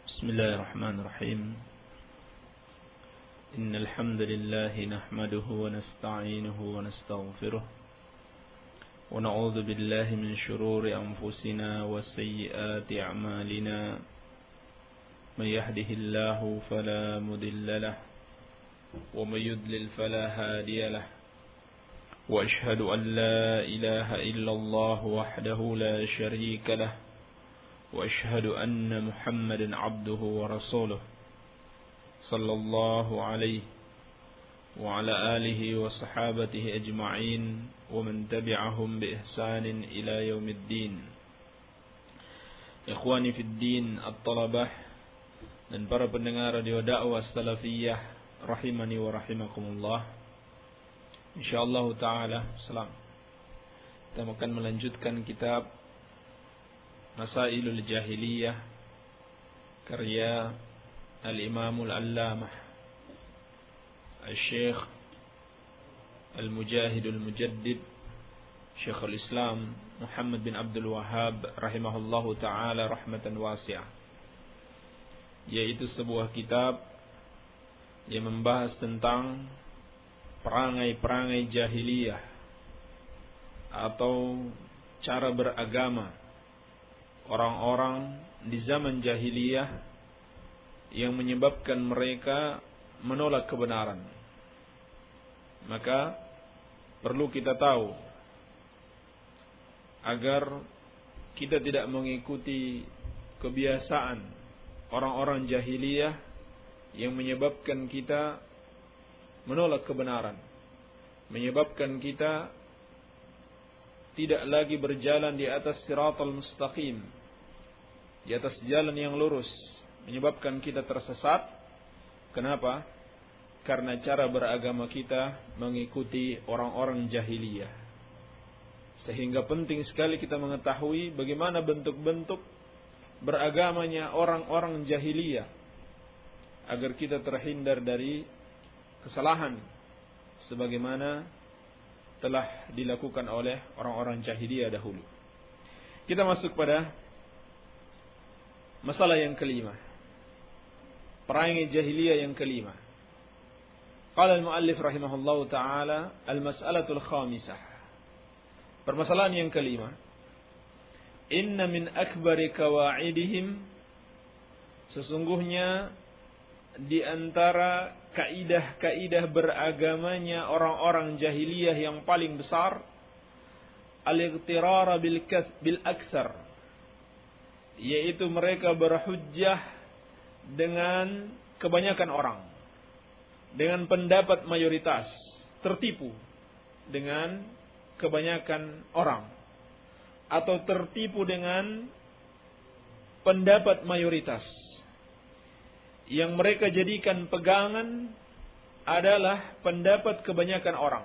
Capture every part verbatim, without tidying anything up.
بسم الله الرحمن الرحيم إن الحمد لله نحمده ونستعينه ونستغفره ونعوذ بالله من شرور أنفسنا وسيئات أعمالنا من يهده الله فلا مضل له ومن يضلل فلا هادي له وأشهد أن لا إله إلا الله وحده لا شريك له وأشهد أن محمدا عبده ورسوله صلى الله عليه وعلى آله وصحابته أجمعين ومن تبعهم بإحسان إلى يوم الدين. Ikhwani fi din at-talabah dan para pendengar radio dakwah salafiyah rahimani wa rahimakumullah. Insyaallah taala salam. Kita akan melanjutkan kitab Masailul Jahiliyah karya Al-Imamul Allamah Al-Syekh Al-Mujahidul Mujaddid Syekhul Islam Muhammad bin Abdul Wahhab rahimahullahu ta'ala rahmatan wasi'ah, yaitu sebuah kitab yang membahas tentang perangai-perangai jahiliyah atau cara beragama orang-orang di zaman jahiliyah yang menyebabkan mereka menolak kebenaran. Maka perlu kita tahu agar kita tidak mengikuti kebiasaan orang-orang jahiliyah yang menyebabkan kita menolak kebenaran, menyebabkan kita tidak lagi berjalan di atas siratal mustaqim, di atas jalan yang lurus, menyebabkan kita tersesat. Kenapa? Karena cara beragama kita mengikuti orang-orang jahiliyah. Sehingga penting sekali kita mengetahui bagaimana bentuk-bentuk beragamanya orang-orang jahiliyah, agar kita terhindar dari kesalahan sebagaimana telah dilakukan oleh orang-orang jahiliyah dahulu. Kita masuk pada masalah yang kelima, perangai jahiliyah yang kelima. Qala al-muallif rahimahullahu ta'ala al-mas'alatul khamisah, permasalahan yang kelima. Inna min akbari kawaidihim, sesungguhnya di antara kaidah-kaidah beragamanya orang-orang jahiliyah yang paling besar, al-ightirara bil bil aktsar, yaitu mereka berhujjah dengan kebanyakan orang, dengan pendapat mayoritas, tertipu dengan kebanyakan orang, atau tertipu dengan pendapat mayoritas. Yang mereka jadikan pegangan adalah pendapat kebanyakan orang.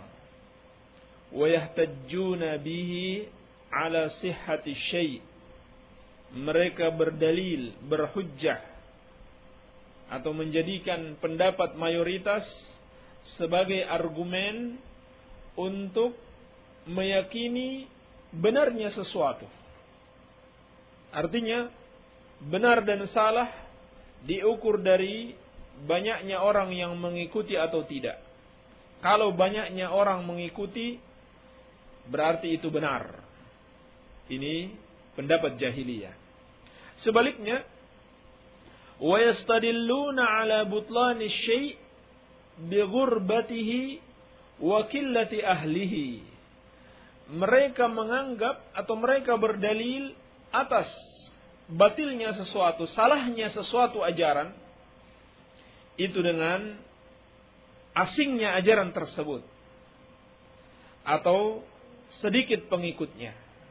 Wa yahtajjuna bihi ala sihhati syai', mereka berdalil, berhujjah atau menjadikan pendapat mayoritas sebagai argumen untuk meyakini benarnya sesuatu. Artinya benar dan salah diukur dari banyaknya orang yang mengikuti atau tidak. Kalau banyaknya orang mengikuti, berarti itu benar. Ini pendapat jahiliyah. Sebaliknya, wa yastadilluna ala butlani syai' bi ghurbatihi wa qillati ahlihi. Mereka menganggap atau mereka berdalil atas batilnya sesuatu, salahnya sesuatu ajaran itu dengan asingnya ajaran tersebut atau sedikit pengikutnya.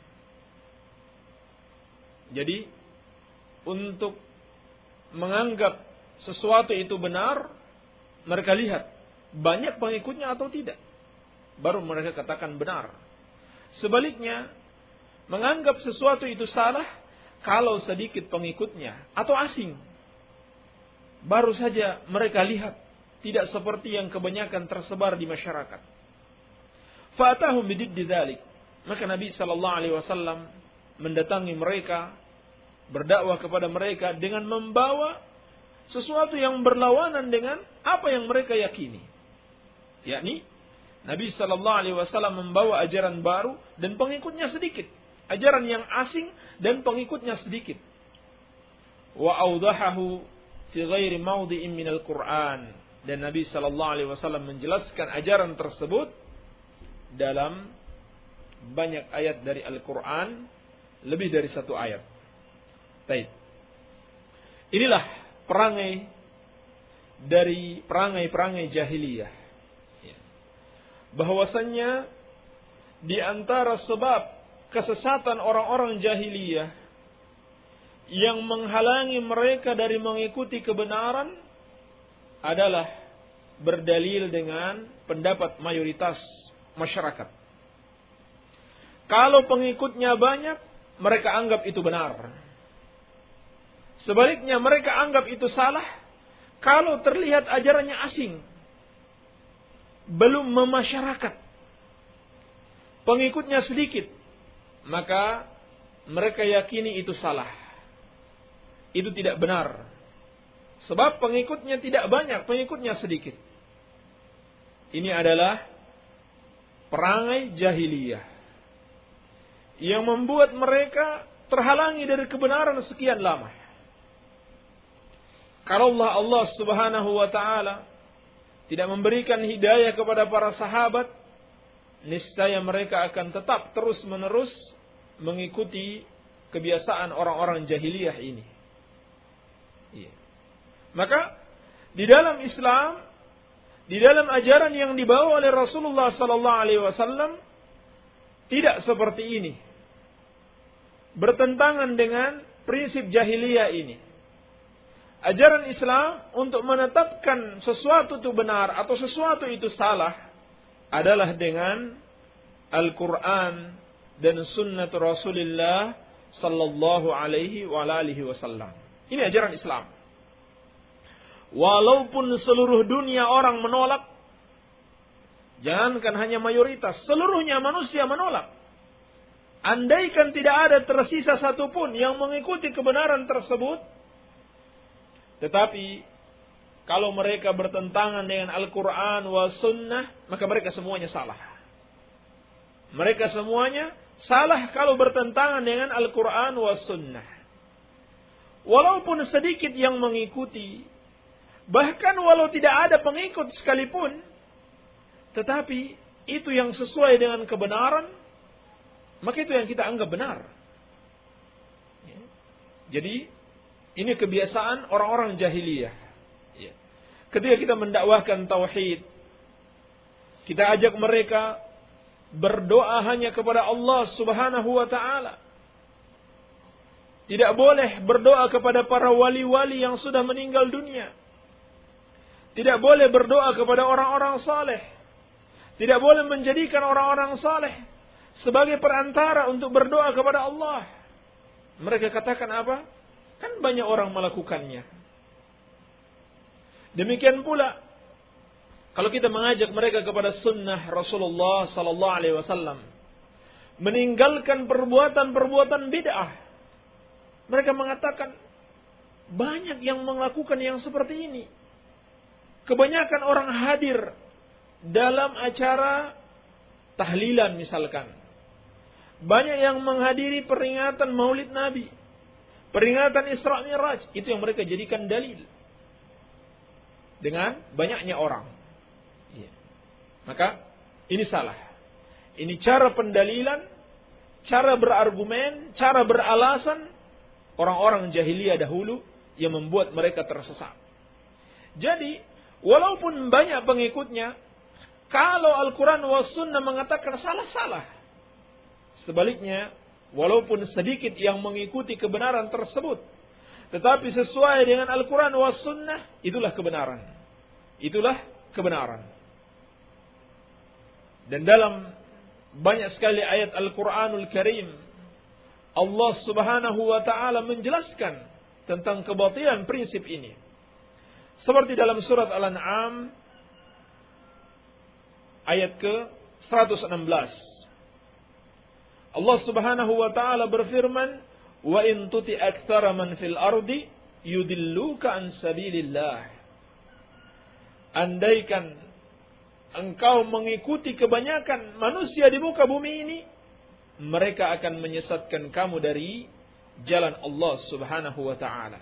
Jadi untuk menganggap sesuatu itu benar, mereka lihat banyak pengikutnya atau tidak, baru mereka katakan benar. Sebaliknya, menganggap sesuatu itu salah kalau sedikit pengikutnya atau asing, baru saja mereka lihat, tidak seperti yang kebanyakan tersebar di masyarakat. Fa'atahum bididdi dzalik, maka Nabi sallallahu alaihi wasallam mendatangi mereka berdakwah kepada mereka dengan membawa sesuatu yang berlawanan dengan apa yang mereka yakini. Yakni Nabi sallallahu alaihi wasallam membawa ajaran baru dan pengikutnya sedikit. Ajaran yang asing dan pengikutnya sedikit. Wa awdahahu fi ghairi mawdi'in minal Qur'an. Dan Nabi sallallahu alaihi wasallam menjelaskan ajaran tersebut dalam banyak ayat dari Al-Qur'an, lebih dari satu ayat. Baik. Inilah perangai dari perangai-perangai jahiliyah. Bahwasannya di antara sebab kesesatan orang-orang jahiliyah yang menghalangi mereka dari mengikuti kebenaran adalah berdalil dengan pendapat mayoritas masyarakat. Kalau pengikutnya banyak, mereka anggap itu benar. Sebaliknya mereka anggap itu salah kalau terlihat ajarannya asing, belum memasyarakat, pengikutnya sedikit, maka mereka yakini itu salah. Itu tidak benar. Sebab pengikutnya tidak banyak, pengikutnya sedikit. Ini adalah perangai jahiliyah yang membuat mereka terhalangi dari kebenaran sekian lama. Kalau Allah, Allah Subhanahu wa taala tidak memberikan hidayah kepada para sahabat, niscaya mereka akan tetap terus-menerus mengikuti kebiasaan orang-orang jahiliyah ini. Iya. Maka di dalam Islam, di dalam ajaran yang dibawa oleh Rasulullah sallallahu alaihi wasallam tidak seperti ini. Bertentangan dengan prinsip jahiliyah ini. Ajaran Islam untuk menetapkan sesuatu itu benar atau sesuatu itu salah adalah dengan Al-Quran dan Sunnah Rasulullah sallallahu alaihi wa alihi wasallam. Ini ajaran Islam. Walaupun seluruh dunia orang menolak, jangankan hanya mayoritas, seluruhnya manusia menolak. Andaikan tidak ada tersisa satupun yang mengikuti kebenaran tersebut, tetapi kalau mereka bertentangan dengan Al-Quran wa Sunnah, maka mereka semuanya salah. Mereka semuanya salah kalau bertentangan dengan Al-Quran wa Sunnah. Walaupun sedikit yang mengikuti, bahkan walau tidak ada pengikut sekalipun, tetapi itu yang sesuai dengan kebenaran, maka itu yang kita anggap benar. Jadi ini kebiasaan orang-orang jahiliyah. Ketika kita mendakwahkan tauhid, kita ajak mereka berdoa hanya kepada Allah Subhanahu wa taala. Tidak boleh berdoa kepada para wali-wali yang sudah meninggal dunia. Tidak boleh berdoa kepada orang-orang saleh. Tidak boleh menjadikan orang-orang saleh sebagai perantara untuk berdoa kepada Allah. Mereka katakan apa? Kan banyak orang melakukannya. Demikian pula kalau kita mengajak mereka kepada sunnah Rasulullah sallallahu alaihi wasallam, meninggalkan perbuatan-perbuatan bid'ah, mereka mengatakan banyak yang melakukan yang seperti ini. Kebanyakan orang hadir dalam acara tahlilan misalkan. Banyak yang menghadiri peringatan Maulid Nabi, peringatan Isra Mi'raj, itu yang mereka jadikan dalil. Dengan banyaknya orang. Ya. Maka ini salah. Ini cara pendalilan, cara berargumen, cara beralasan orang-orang jahiliyah dahulu yang membuat mereka tersesat. Jadi, walaupun banyak pengikutnya, kalau Al-Quran wa Sunnah mengatakan salah-salah. Sebaliknya, walaupun sedikit yang mengikuti kebenaran tersebut, tetapi sesuai dengan Al-Quran wa Sunnah, itulah kebenaran. Itulah kebenaran. Dan dalam banyak sekali ayat Al-Quranul Karim, Allah Subhanahu wa ta'ala menjelaskan tentang kebatilan prinsip ini. Seperti dalam surat Al-An'am ayat ke seratus enam belas. Allah Subhanahu wa ta'ala berfirman, wa in tuti aktsara man fil ardi yudilluka an sabilillah. Andaikan engkau mengikuti kebanyakan manusia di muka bumi ini, mereka akan menyesatkan kamu dari jalan Allah Subhanahu wa ta'ala.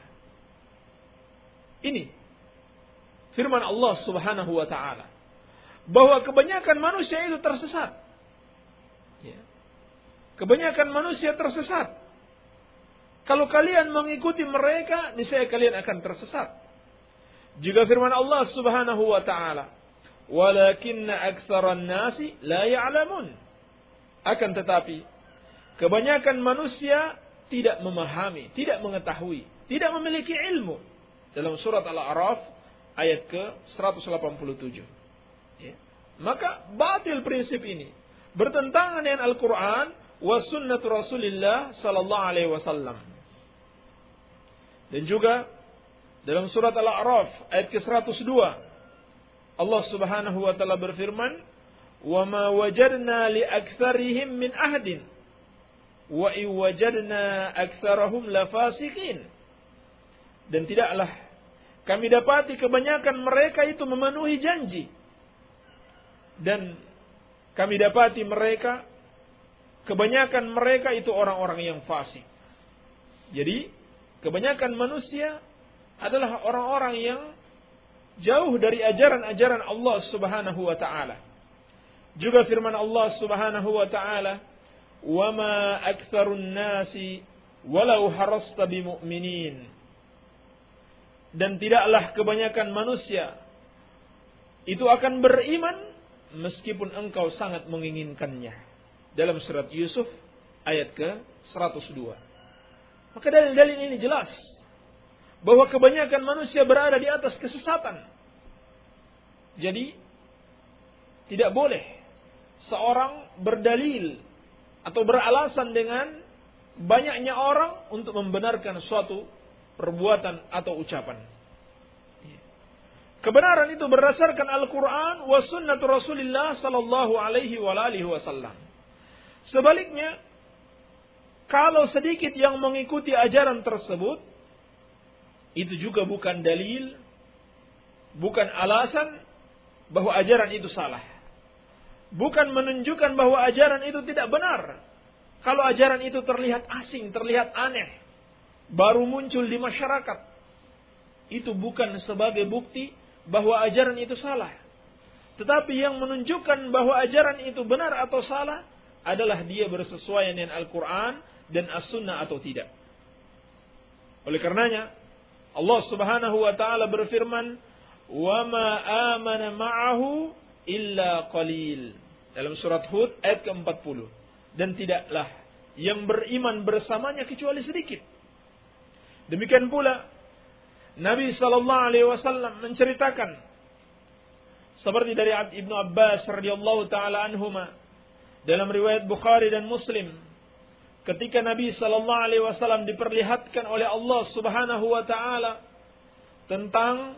Ini firman Allah Subhanahu wa ta'ala, bahwa kebanyakan manusia itu tersesat. Ya. Kebanyakan manusia tersesat. Kalau kalian mengikuti mereka, niscaya kalian akan tersesat. Juga firman Allah Subhanahu wa ta'ala, walakinna aktsaran nasi la ya'lamun. Akan tetapi kebanyakan manusia tidak memahami, tidak mengetahui, tidak memiliki ilmu. Dalam surat Al-A'raf ayat ke seratus delapan puluh tujuh. Ya. Maka batil prinsip ini, bertentangan dengan Al-Quran wa sunnatu Rasulillah sallallahu alaihi wasallam. Dan juga dalam surat Al-A'raf ayat ke seratus dua, Allah Subhanahu wa taala berfirman, "Wa ma wajadna li aktsarihim min ahdin wa in wajadna aktsarahum lafasiqin." Dan tidaklah kami dapati kebanyakan mereka itu memenuhi janji, dan kami dapati mereka, kebanyakan mereka itu orang-orang yang fasik. Jadi kebanyakan manusia adalah orang-orang yang jauh dari ajaran-ajaran Allah Subhanahu wa ta'ala. Juga firman Allah Subhanahu wa ta'ala, "Wa ma aktsarun nasi walau harasta bimu'minin." Dan tidaklah kebanyakan manusia itu akan beriman meskipun engkau sangat menginginkannya. Dalam surat Yusuf ayat ke seratus dua. Maka dalil-dalil ini jelas bahwa kebanyakan manusia berada di atas kesesatan. Jadi tidak boleh seorang berdalil atau beralasan dengan banyaknya orang untuk membenarkan suatu perbuatan atau ucapan. Kebenaran itu berdasarkan Al-Quran wa sunnatu Rasulillah sallallahu alaihi wa alihi wasallam. Sebaliknya, kalau sedikit yang mengikuti ajaran tersebut, itu juga bukan dalil, bukan alasan bahwa ajaran itu salah. Bukan menunjukkan bahwa ajaran itu tidak benar. Kalau ajaran itu terlihat asing, terlihat aneh, baru muncul di masyarakat, itu bukan sebagai bukti bahwa ajaran itu salah. Tetapi yang menunjukkan bahwa ajaran itu benar atau salah adalah dia bersesuaian dengan Al-Quran dan As-Sunnah atau tidak. Oleh karenanya Allah Subhanahu wa ta'ala berfirman, "Wa ma amana ma'ahu illa qalil." Dalam surat Hud ayat ke empat puluh. Dan tidaklah yang beriman bersamanya kecuali sedikit. Demikian pula Nabi sallallahu alaihi wasallam menceritakan seperti dari Ibnu Abbas radhiyallahu taala anhuma dalam riwayat Bukhari dan Muslim, ketika Nabi sallallahu alaihi wasallam diperlihatkan oleh Allah Subhanahu wa taala tentang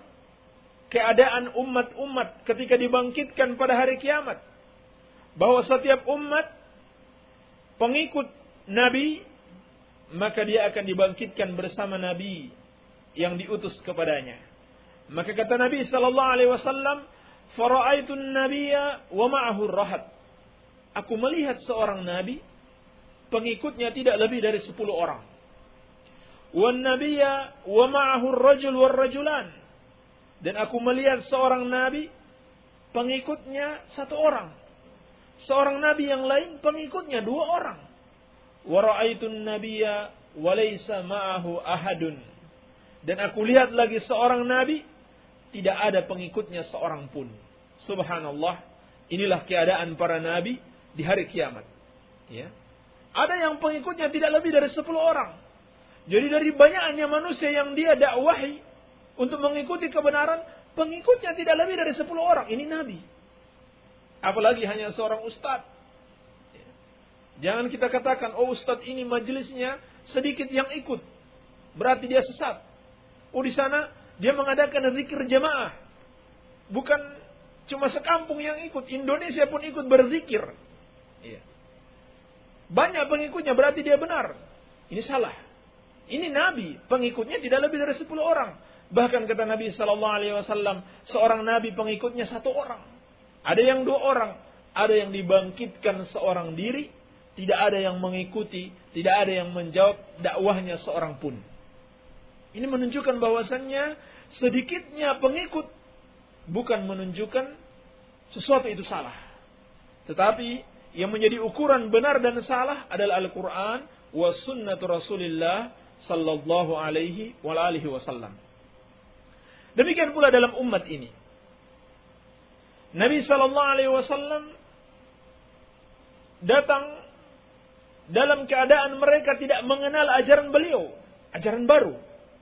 keadaan umat-umat ketika dibangkitkan pada hari kiamat, bahwa setiap umat pengikut Nabi, maka dia akan dibangkitkan bersama Nabi yang diutus kepadanya. Maka kata Nabi sallallahu alaihi wasallam, "Fara'aitun nabiyya wa ma'ahu rahat." Aku melihat seorang nabi, pengikutnya tidak lebih dari sepuluh orang. "Wan nabiyya wa ma'ahu ar-rajul war-rajulan." Dan aku melihat seorang nabi, pengikutnya satu orang. Seorang nabi yang lain pengikutnya dua orang. "Wa ra'aitun nabiyya wa laysa ma'ahu ahadun." Dan aku lihat lagi seorang nabi, tidak ada pengikutnya seorang pun. Subhanallah, inilah keadaan para nabi di hari kiamat. Ya. Ada yang pengikutnya tidak lebih dari sepuluh orang. Jadi dari banyaknya manusia yang dia dakwahi untuk mengikuti kebenaran, pengikutnya tidak lebih dari sepuluh orang. Ini nabi. Apalagi hanya seorang ustadz. Ya. Jangan kita katakan, oh ustadz ini majelisnya sedikit yang ikut, berarti dia sesat. Oh di sana dia mengadakan zikir jamaah. Bukan cuma sekampung yang ikut, Indonesia pun ikut berzikir. Iya. Banyak pengikutnya berarti dia benar. Ini salah. Ini nabi, pengikutnya tidak lebih dari sepuluh orang. Bahkan kata Nabi sallallahu alaihi wasallam, seorang nabi pengikutnya satu orang. Ada yang dua orang, ada yang dibangkitkan seorang diri, tidak ada yang mengikuti, tidak ada yang menjawab dakwahnya seorang pun. Ini menunjukkan bahwasannya sedikitnya pengikut bukan menunjukkan sesuatu itu salah. Tetapi yang menjadi ukuran benar dan salah adalah Al-Quran wa sunnatu Rasulillah sallallahu alaihi wa alihi wasallam. Demikian pula dalam umat ini. Nabi sallallahu alaihi wasallam datang dalam keadaan mereka tidak mengenal ajaran beliau, ajaran baru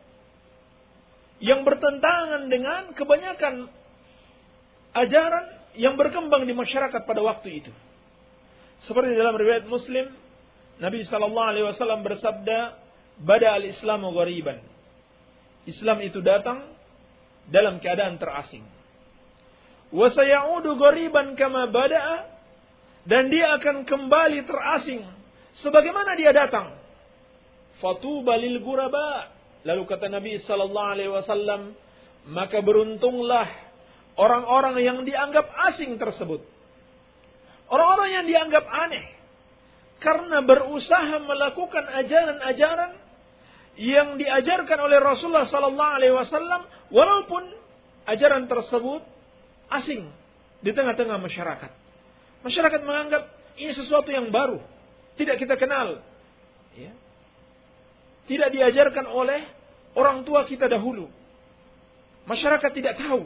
yang bertentangan dengan kebanyakan ajaran yang berkembang di masyarakat pada waktu itu. Seperti dalam riwayat Muslim, Nabi sallallahu alaihi wasallam bersabda, "Bada al-Islamu ghariban." Islam itu datang dalam keadaan terasing. "Wa sayaudu ghariban kama bada'a." Dan dia akan kembali terasing sebagaimana dia datang. "Fatuba lil ghuraba." Lalu kata Nabi sallallahu alaihi wasallam, maka beruntunglah orang-orang yang dianggap asing tersebut. Orang-orang yang dianggap aneh karena berusaha melakukan ajaran-ajaran yang diajarkan oleh Rasulullah sallallahu alaihi wasallam, walaupun ajaran tersebut asing di tengah-tengah masyarakat. Masyarakat menganggap ini sesuatu yang baru, tidak kita kenal, ya. Tidak diajarkan oleh orang tua kita dahulu. Masyarakat tidak tahu.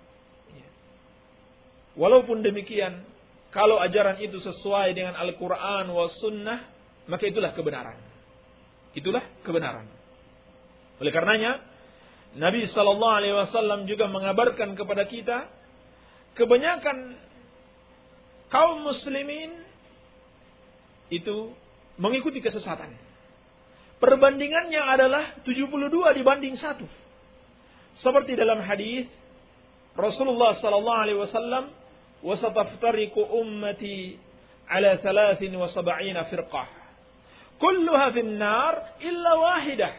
Walaupun demikian, kalau ajaran itu sesuai dengan Al-Quran wa Sunnah, maka itulah kebenaran. Itulah kebenaran. Oleh karenanya, Nabi sallallahu alaihi wasallam juga mengabarkan kepada kita, kebanyakan kaum muslimin itu mengikuti kesesatan. Perbandingannya adalah tujuh puluh dua dibanding satu. Seperti dalam hadis Rasulullah sallallahu alaihi wasallam, "Wa sataftariqu ummati ala thalathin wa sab'ina firqah. Kulluha fin nar illa wahidah."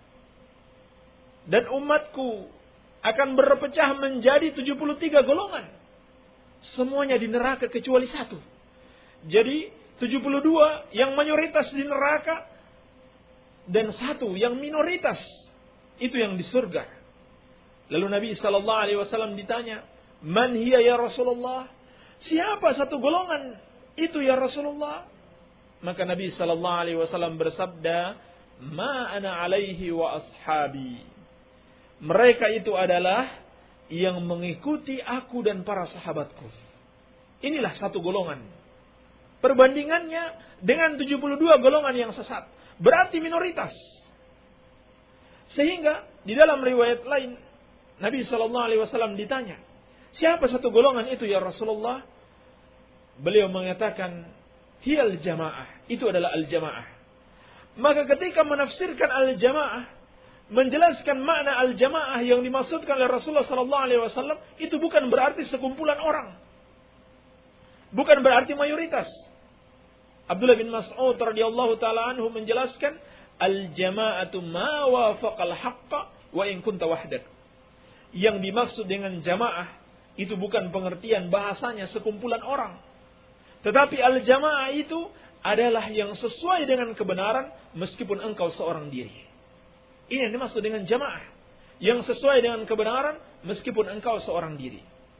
Dan umatku akan berpecah menjadi tujuh puluh tiga golongan. Semuanya di neraka kecuali satu. Jadi tujuh puluh dua yang mayoritas di neraka, dan satu yang minoritas itu yang di surga. Lalu Nabi sallallahu alaihi wasallam ditanya, "Man hiya ya Rasulullah?" Siapa satu golongan itu ya Rasulullah? Maka Nabi sallallahu alaihi wasallam bersabda, "Ma ana alaihi wa ashabi." Mereka itu adalah yang mengikuti aku dan para sahabatku. Inilah satu golongan. Perbandingannya dengan tujuh puluh dua golongan yang sesat, berarti minoritas. Sehingga di dalam riwayat lain Nabi sallallahu alaihi wasallam ditanya, "Siapa satu golongan itu ya Rasulullah?" Beliau mengatakan, "Hiyal jamaah." Itu adalah al-jamaah. Maka ketika menafsirkan al-jamaah, menjelaskan makna al-jamaah yang dimaksudkan oleh Rasulullah sallallahu alaihi wasallam, itu bukan berarti sekumpulan orang. Bukan berarti mayoritas. Abdullah bin Mas'ud radhiyallahu taala anhu menjelaskan, "Al-jama'atu ma wafaqal haqqa wa in kunta wahdak." Yang dimaksud dengan jamaah itu bukan pengertian bahasanya sekumpulan orang. Tetapi al-jamaah itu adalah yang sesuai dengan kebenaran meskipun engkau seorang diri. Ini yang dimaksud dengan jamaah. Yang sesuai dengan kebenaran meskipun engkau seorang diri.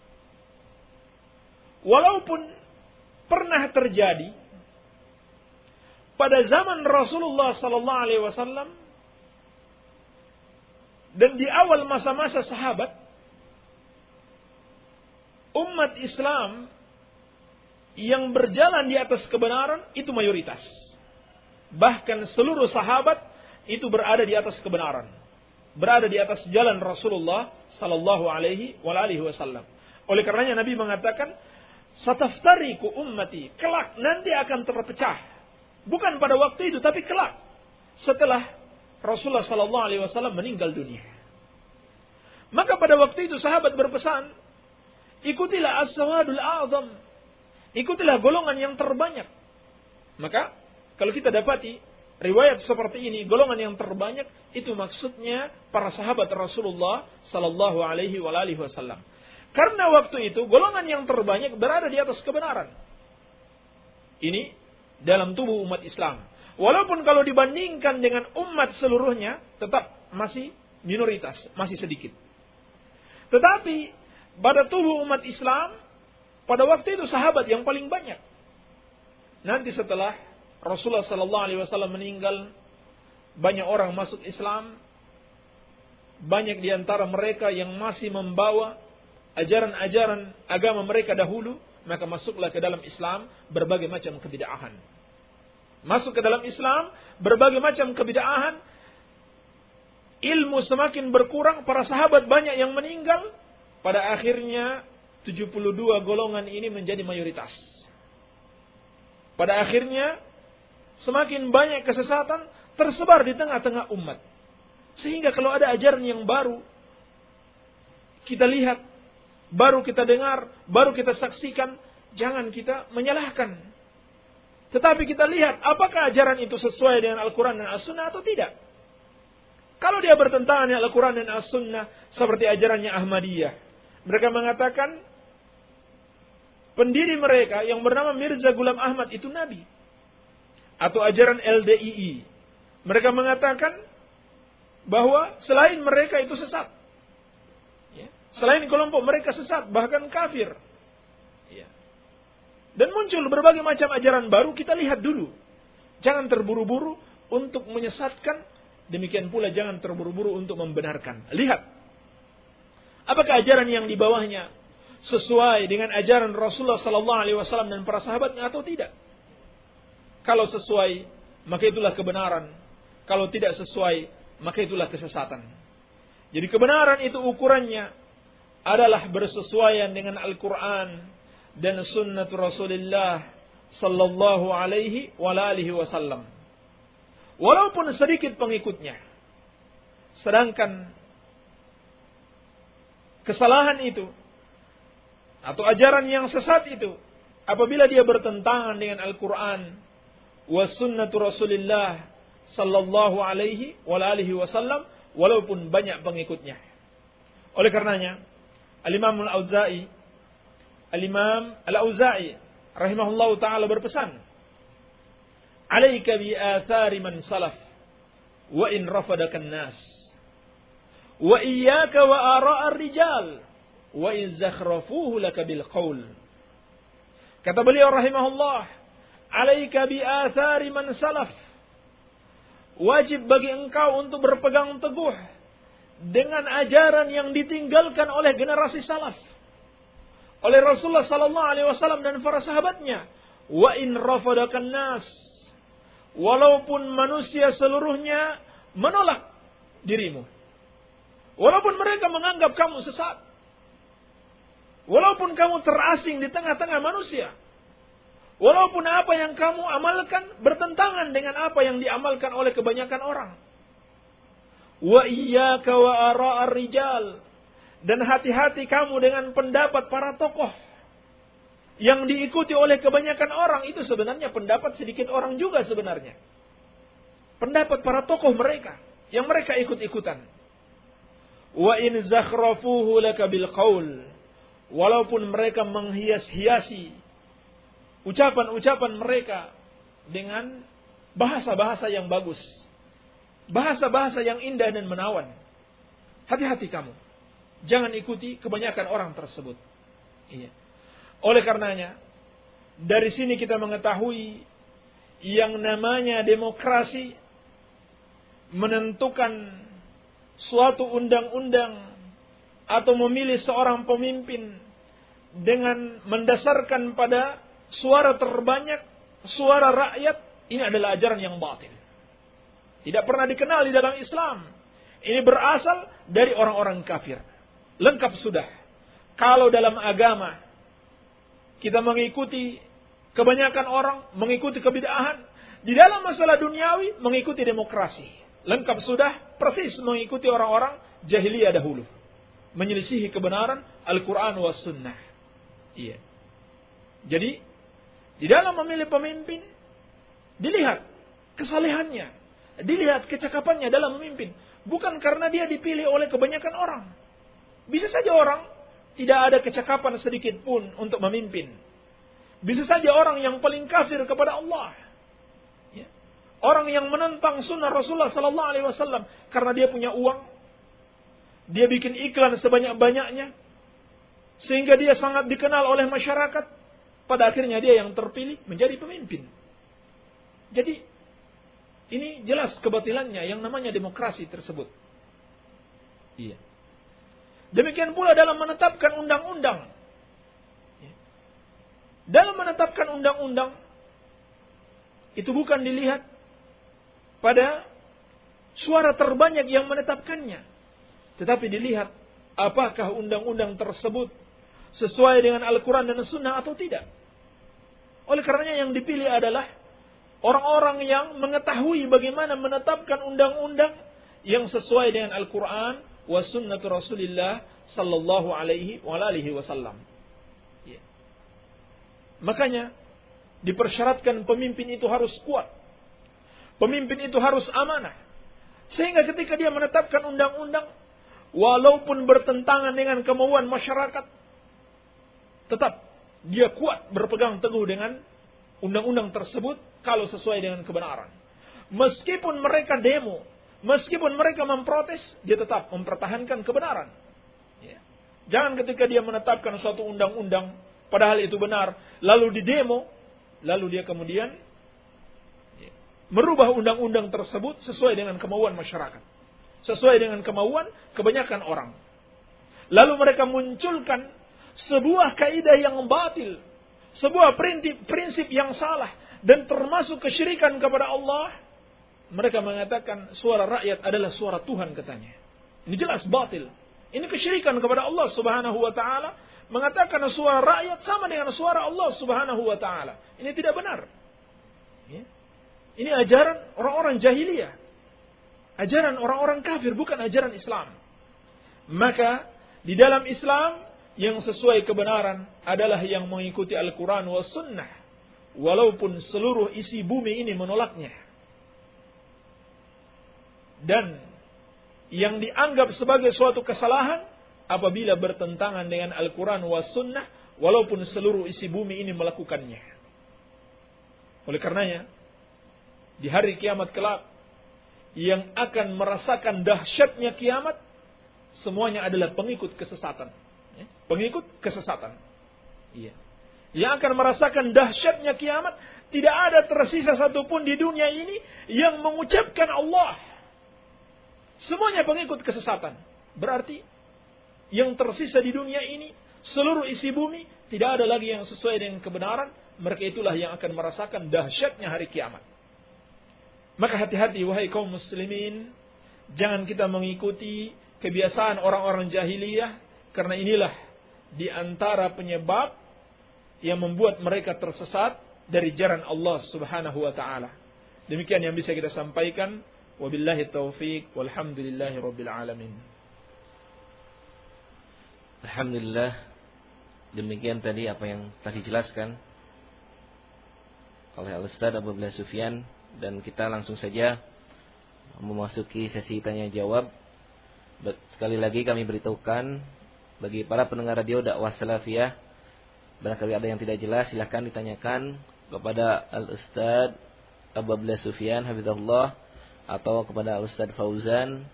Walaupun pernah terjadi pada zaman Rasulullah sallallahu alaihi wasallam dan di awal masa-masa sahabat, umat Islam yang berjalan di atas kebenaran itu mayoritas. Bahkan seluruh sahabat itu berada di atas kebenaran, berada di atas jalan Rasulullah sallallahu alaihi wasallam. Oleh karenanya Nabi mengatakan, "Sataftariku ummati," kelak nanti akan terpecah. Bukan pada waktu itu, tapi kelak setelah Rasulullah sallallahu alaihi wasallam meninggal dunia. Maka pada waktu itu sahabat berpesan, ikutilah as-sawadul a'zam, ikutilah golongan yang terbanyak. Maka kalau kita dapati riwayat seperti ini, golongan yang terbanyak, itu maksudnya para sahabat Rasulullah sallallahu alaihi wasallam. Karena waktu itu golongan yang terbanyak berada di atas kebenaran. Ini dalam tubuh umat Islam. Walaupun kalau dibandingkan dengan umat seluruhnya, tetap masih minoritas, masih sedikit. Tetapi pada tubuh umat Islam, pada waktu itu sahabat yang paling banyak. Nanti setelah Rasulullah sallallahu alaihi wasallam meninggal, banyak orang masuk Islam. Banyak di antara mereka yang masih membawa ajaran-ajaran agama mereka dahulu, maka masuklah ke dalam Islam berbagai macam kebid'ahan. Masuk ke dalam Islam berbagai macam kebid'ahan. Ilmu semakin berkurang, para sahabat banyak yang meninggal. Pada akhirnya tujuh puluh dua golongan ini menjadi mayoritas. Pada akhirnya semakin banyak kesesatan tersebar di tengah-tengah umat. Sehingga kalau ada ajaran yang baru kita lihat, baru kita dengar, baru kita saksikan, jangan kita menyalahkan. Tetapi kita lihat apakah ajaran itu sesuai dengan Al-Quran dan As-Sunnah atau tidak. Kalau dia bertentangan dengan Al-Quran dan As-Sunnah, seperti ajarannya Ahmadiyah, mereka mengatakan pendiri mereka yang bernama Mirza Ghulam Ahmad itu Nabi. Atau ajaran L D I I, mereka mengatakan bahwa selain mereka itu sesat. Ya. Selain kelompok mereka sesat, bahkan kafir. Ya. Dan muncul berbagai macam ajaran baru, kita lihat dulu. Jangan terburu-buru untuk menyesatkan, demikian pula jangan terburu-buru untuk membenarkan. Lihat, apakah ajaran yang di bawahnya sesuai dengan ajaran Rasulullah sallallahu alaihi wasallam dan para sahabatnya atau tidak? Kalau sesuai, maka itulah kebenaran. Kalau tidak sesuai, maka itulah kesesatan. Jadi kebenaran itu ukurannya adalah bersesuaian dengan Al-Quran dan sunnah Rasulullah sallallahu alaihi wa alihi wasallam. Walaupun sedikit pengikutnya. Sedangkan kesalahan itu atau ajaran yang sesat itu, apabila dia bertentangan dengan Al-Quran wa sunnah Rasulullah sallallahu alaihi wa alihi wasallam, walaupun banyak pengikutnya. Oleh karenanya, Al-Imam Al-Auza'i Al-Imam Al-Auza'i rahimahullahu ta'ala berpesan, "Alaika bi athari man salaf wa in rafadaka an-nas wa iyyaka wa ara'a ar-rijal wa in zakhrafuhu laka bil qaul." Kata beliau rahimahullah, "Alaika bi athari man salaf." Wajib bagi engkau untuk berpegang teguh dengan ajaran yang ditinggalkan oleh generasi salaf, oleh Rasulullah sallallahu alaihi wasallam dan para sahabatnya. Wa in rafadakan nas, walaupun manusia seluruhnya menolak dirimu, walaupun mereka menganggap kamu sesat, walaupun kamu terasing di tengah-tengah manusia, walaupun apa yang kamu amalkan bertentangan dengan apa yang diamalkan oleh kebanyakan orang. Wa iyyaka wa ara'ar rijal, dan hati-hati kamu dengan pendapat para tokoh yang diikuti oleh kebanyakan orang. Itu sebenarnya pendapat sedikit orang juga sebenarnya. Pendapat para tokoh mereka yang mereka ikut-ikutan. Wa in zakhrafuhu laka bil qaul, walaupun mereka menghias-hiasi ucapan-ucapan mereka dengan bahasa-bahasa yang bagus, bahasa-bahasa yang indah dan menawan. Hati-hati kamu, jangan ikuti kebanyakan orang tersebut. Iya. Oleh karenanya, dari sini kita mengetahui yang namanya demokrasi menentukan suatu undang-undang atau memilih seorang pemimpin dengan mendasarkan pada suara terbanyak, suara rakyat, ini adalah ajaran yang batil. Tidak pernah dikenal di dalam Islam. Ini berasal dari orang-orang kafir. Lengkap sudah. Kalau dalam agama kita mengikuti kebanyakan orang, mengikuti kebid'ahan, di dalam masalah duniawi mengikuti demokrasi. Lengkap sudah, persis mengikuti orang-orang jahiliyah dahulu, menyelisihi kebenaran Al-Quran was Sunnah. Iya. Jadi di dalam memilih pemimpin, dilihat kesalehannya, dilihat kecakapannya dalam memimpin. Bukan karena dia dipilih oleh kebanyakan orang. Bisa saja orang tidak ada kecakapan sedikit pun untuk memimpin. Bisa saja orang yang paling kafir kepada Allah, ya. Orang yang menentang sunnah Rasulullah Sallallahu Alaihi Wasallam karena dia punya uang, dia bikin iklan sebanyak-banyaknya, sehingga dia sangat dikenal oleh masyarakat. Pada akhirnya dia yang terpilih menjadi pemimpin. Jadi ini jelas kebatilannya yang namanya demokrasi tersebut. Iya. Demikian pula dalam menetapkan undang-undang. Dalam menetapkan undang-undang, itu bukan dilihat pada suara terbanyak yang menetapkannya, tetapi dilihat apakah undang-undang tersebut sesuai dengan Al-Quran dan Sunnah atau tidak. Oleh karenanya yang dipilih adalah orang-orang yang mengetahui bagaimana menetapkan undang-undang yang sesuai dengan Al-Quran wa sunnatu Rasulillah sallallahu alaihi wa alihi wasallam. Ya. Makanya dipersyaratkan pemimpin itu harus kuat. Pemimpin itu harus amanah. Sehingga ketika dia menetapkan undang-undang, walaupun bertentangan dengan kemauan masyarakat, tetap dia kuat berpegang teguh dengan undang-undang tersebut kalau sesuai dengan kebenaran. Meskipun mereka demo, meskipun mereka memprotes, dia tetap mempertahankan kebenaran. Ya. Jangan ketika dia menetapkan suatu undang-undang, padahal itu benar, lalu didemo, lalu dia kemudian ya, merubah undang-undang tersebut sesuai dengan kemauan masyarakat, sesuai dengan kemauan kebanyakan orang. Lalu mereka munculkan sebuah kaidah yang batil, sebuah prinsip, prinsip yang salah, dan termasuk kesyirikan kepada Allah. Mereka mengatakan suara rakyat adalah suara Tuhan katanya. Ini jelas batil. Ini kesyirikan kepada Allah Subhanahu wa taala. Mengatakan suara rakyat sama dengan suara Allah Subhanahu wa taala. Ini tidak benar. Ya. Ini ajaran orang-orang jahiliyah. Ajaran orang-orang kafir, bukan ajaran Islam. Maka di dalam Islam yang sesuai kebenaran adalah yang mengikuti Al-Quran wa Sunnah, walaupun seluruh isi bumi ini menolaknya. Dan yang dianggap sebagai suatu kesalahan apabila bertentangan dengan Al-Quran wa Sunnah, walaupun seluruh isi bumi ini melakukannya. Oleh karenanya, di hari kiamat kelak, yang akan merasakan dahsyatnya kiamat, semuanya adalah pengikut kesesatan. Pengikut kesesatan. Iya. Yang akan merasakan dahsyatnya kiamat, tidak ada tersisa satupun di dunia ini yang mengucapkan Allah. Semuanya pengikut kesesatan. Berarti yang tersisa di dunia ini, seluruh isi bumi, tidak ada lagi yang sesuai dengan kebenaran. Mereka itulah yang akan merasakan dahsyatnya hari kiamat. Maka hati-hati wahai kaum muslimin, jangan kita mengikuti kebiasaan orang-orang jahiliyah, karena inilah di antara penyebab yang membuat mereka tersesat dari jalan Allah Subhanahu wa taala. Demikian yang bisa kita sampaikan. Wabillahi taufiq walhamdulillahi rabbil alamin. Alhamdulillah, demikian tadi apa yang telah dijelaskan oleh Al-Ustaz Abu Abdullah Sufyan, dan kita langsung saja memasuki sesi tanya jawab. Sekali lagi kami beritahukan bagi para pendengar radio dakwah salafiyah, barangkali ada yang tidak jelas silahkan ditanyakan kepada Al-Ustaz Abu Abdullah Sufyan hafizahullah, atau kepada Al-Ustaz Fauzan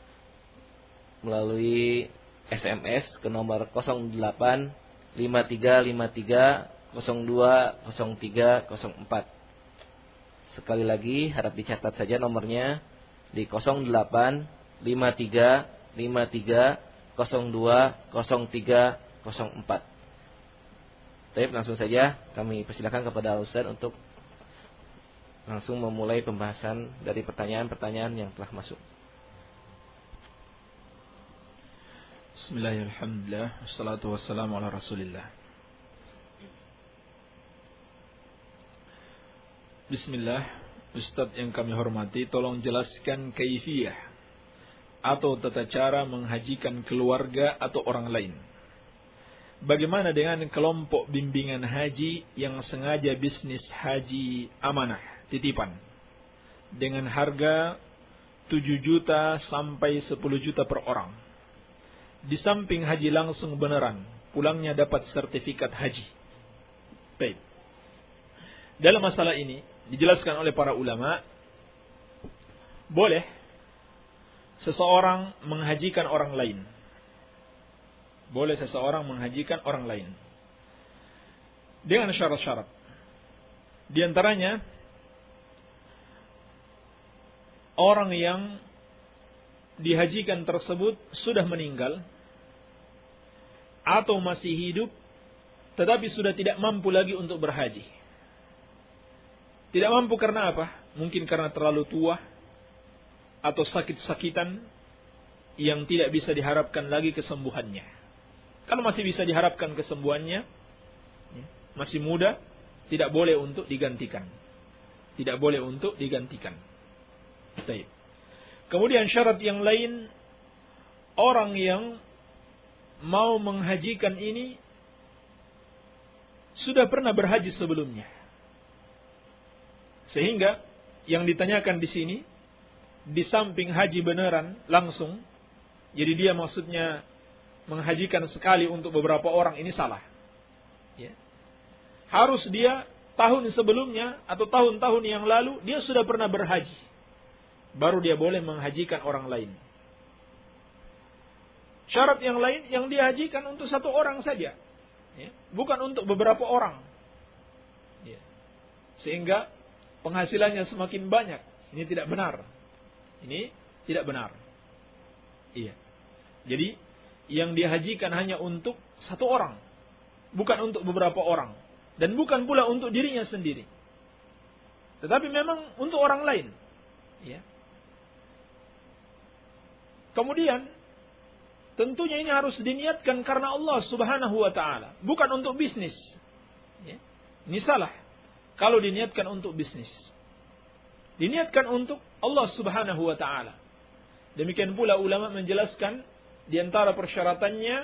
melalui S M S ke nomor nol delapan lima tiga lima tiga nol dua nol tiga nol empat. Sekali lagi harap dicatat saja nomornya di nol delapan lima tiga lima tiga nol dua nol tiga nol empat. Baik, langsung saja kami persilakan kepada Ustaz untuk langsung memulai pembahasan dari pertanyaan-pertanyaan yang telah masuk. Bismillahirrahmanirrahim. Wassalatu wassalamu ala Rasulillah. Bismillah. Ustaz yang kami hormati, tolong jelaskan kaifiyah atau tata cara menghajikan keluarga atau orang lain. Bagaimana dengan kelompok bimbingan haji yang sengaja bisnis haji amanah, titipan, dengan harga tujuh juta sampai sepuluh juta per orang. Di samping haji langsung beneran, pulangnya dapat sertifikat haji. Baik. Dalam masalah ini dijelaskan oleh para ulama, boleh seseorang menghajikan orang lain. Boleh seseorang menghajikan orang lain dengan syarat-syarat. Di antaranya, orang yang dihajikan tersebut sudah meninggal atau masih hidup tetapi sudah tidak mampu lagi untuk berhaji. Tidak mampu karena apa? Mungkin karena terlalu tua atau sakit-sakitan yang tidak bisa diharapkan lagi kesembuhannya. Kalau masih bisa diharapkan kesembuhannya, masih muda, tidak boleh untuk digantikan. Tidak boleh untuk digantikan. Baik. Kemudian syarat yang lain, orang yang mau menghajikan ini sudah pernah berhaji sebelumnya. Sehingga yang ditanyakan di sini, di samping haji beneran langsung, jadi dia maksudnya menghajikan sekali untuk beberapa orang, ini salah. Ya. Harus dia tahun sebelumnya atau tahun-tahun yang lalu dia sudah pernah berhaji, baru dia boleh menghajikan orang lain. Syarat yang lain, yang dihajikan untuk satu orang saja, ya, bukan untuk beberapa orang, ya. Sehingga penghasilannya semakin banyak. Ini tidak benar. Ini tidak benar. Iya. Jadi yang dihajikan hanya untuk satu orang, bukan untuk beberapa orang, dan bukan pula untuk dirinya sendiri, tetapi memang untuk orang lain. Ya. Kemudian tentunya ini harus diniatkan karena Allah Subhanahu wa taala, bukan untuk bisnis. Ya. Ini salah kalau diniatkan untuk bisnis. Diniatkan untuk Allah Subhanahu wa taala. Demikian pula ulama menjelaskan di antara persyaratannya,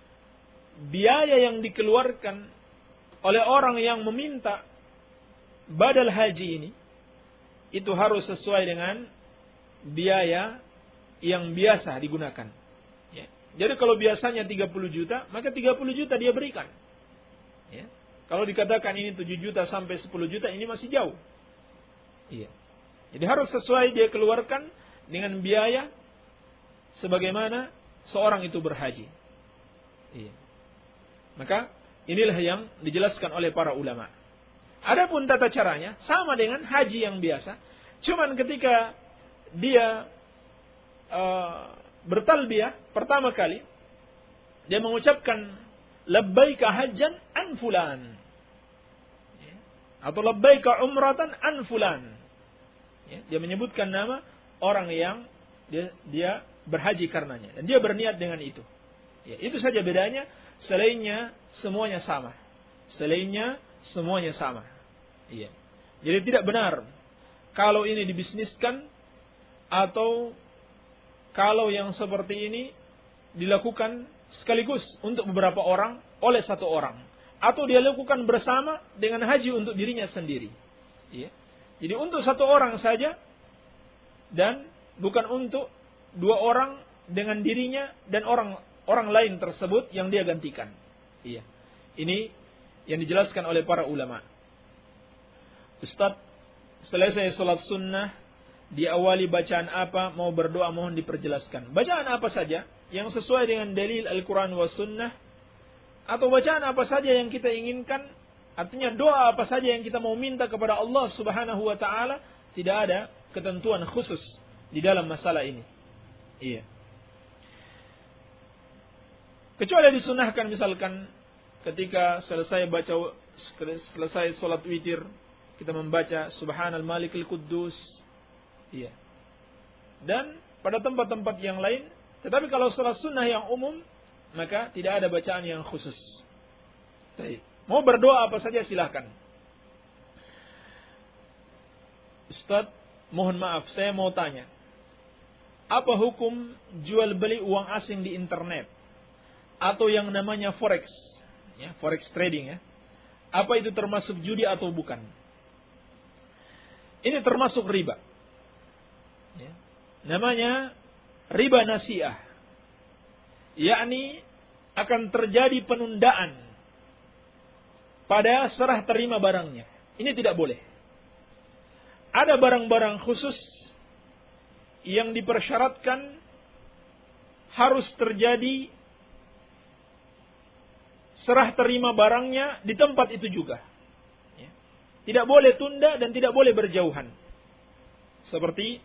biaya yang dikeluarkan oleh orang yang meminta badal haji ini itu harus sesuai dengan biaya yang biasa digunakan. Ya. Jadi kalau biasanya tiga puluh juta, maka tiga puluh juta dia berikan. Ya. Kalau dikatakan ini tujuh juta sampai sepuluh juta, ini masih jauh. Iya. Jadi harus sesuai dia keluarkan dengan biaya sebagaimana seorang itu berhaji. Iya. Maka inilah yang dijelaskan oleh para ulama. Adapun tata caranya sama dengan haji yang biasa, cuman ketika dia uh, bertalbiyah pertama kali, dia mengucapkan labbaika hajjan an fulan, ya. Atau labbaika umratan an fulan. Ya. Dia menyebutkan nama orang yang dia, dia berhaji karenanya, dan dia berniat dengan itu. Ya, itu saja bedanya. Selainnya semuanya sama. Selainnya semuanya sama. Iya. Jadi tidak benar kalau ini dibisniskan atau kalau yang seperti ini dilakukan sekaligus untuk beberapa orang oleh satu orang, atau dia lakukan bersama dengan haji untuk dirinya sendiri. Iya. Jadi untuk satu orang saja dan bukan untuk dua orang dengan dirinya dan orang orang lain tersebut yang dia gantikan. Iya. Ini yang dijelaskan oleh para ulama. Ustaz, selesai salat sunnah, diawali bacaan apa, mau berdoa mohon diperjelaskan. Bacaan apa saja yang sesuai dengan dalil Al-Quran wa sunnah, atau bacaan apa saja yang kita inginkan, artinya doa apa saja yang kita mau minta kepada Allah Subhanahu wa taala, tidak ada ketentuan khusus di dalam masalah ini. Iya. Kecuali disunahkan misalkan ketika selesai baca selesai salat witir kita membaca Subhanal Malikil Quddus. Iya. Dan pada tempat-tempat yang lain, tetapi kalau salat sunnah yang umum maka tidak ada bacaan yang khusus. Baik. Mau berdoa apa saja silahkan. Ustaz, mohon maaf saya mau tanya. Apa hukum jual beli uang asing di internet? Atau yang namanya forex, ya, forex trading, ya. Apa itu termasuk judi atau bukan? Ini termasuk riba. Ya. Namanya riba nasi'ah. Yakni akan terjadi penundaan pada serah terima barangnya. Ini tidak boleh. Ada barang-barang khusus yang dipersyaratkan harus terjadi serah terima barangnya di tempat itu juga. Ya. Tidak boleh tunda dan tidak boleh berjauhan. Seperti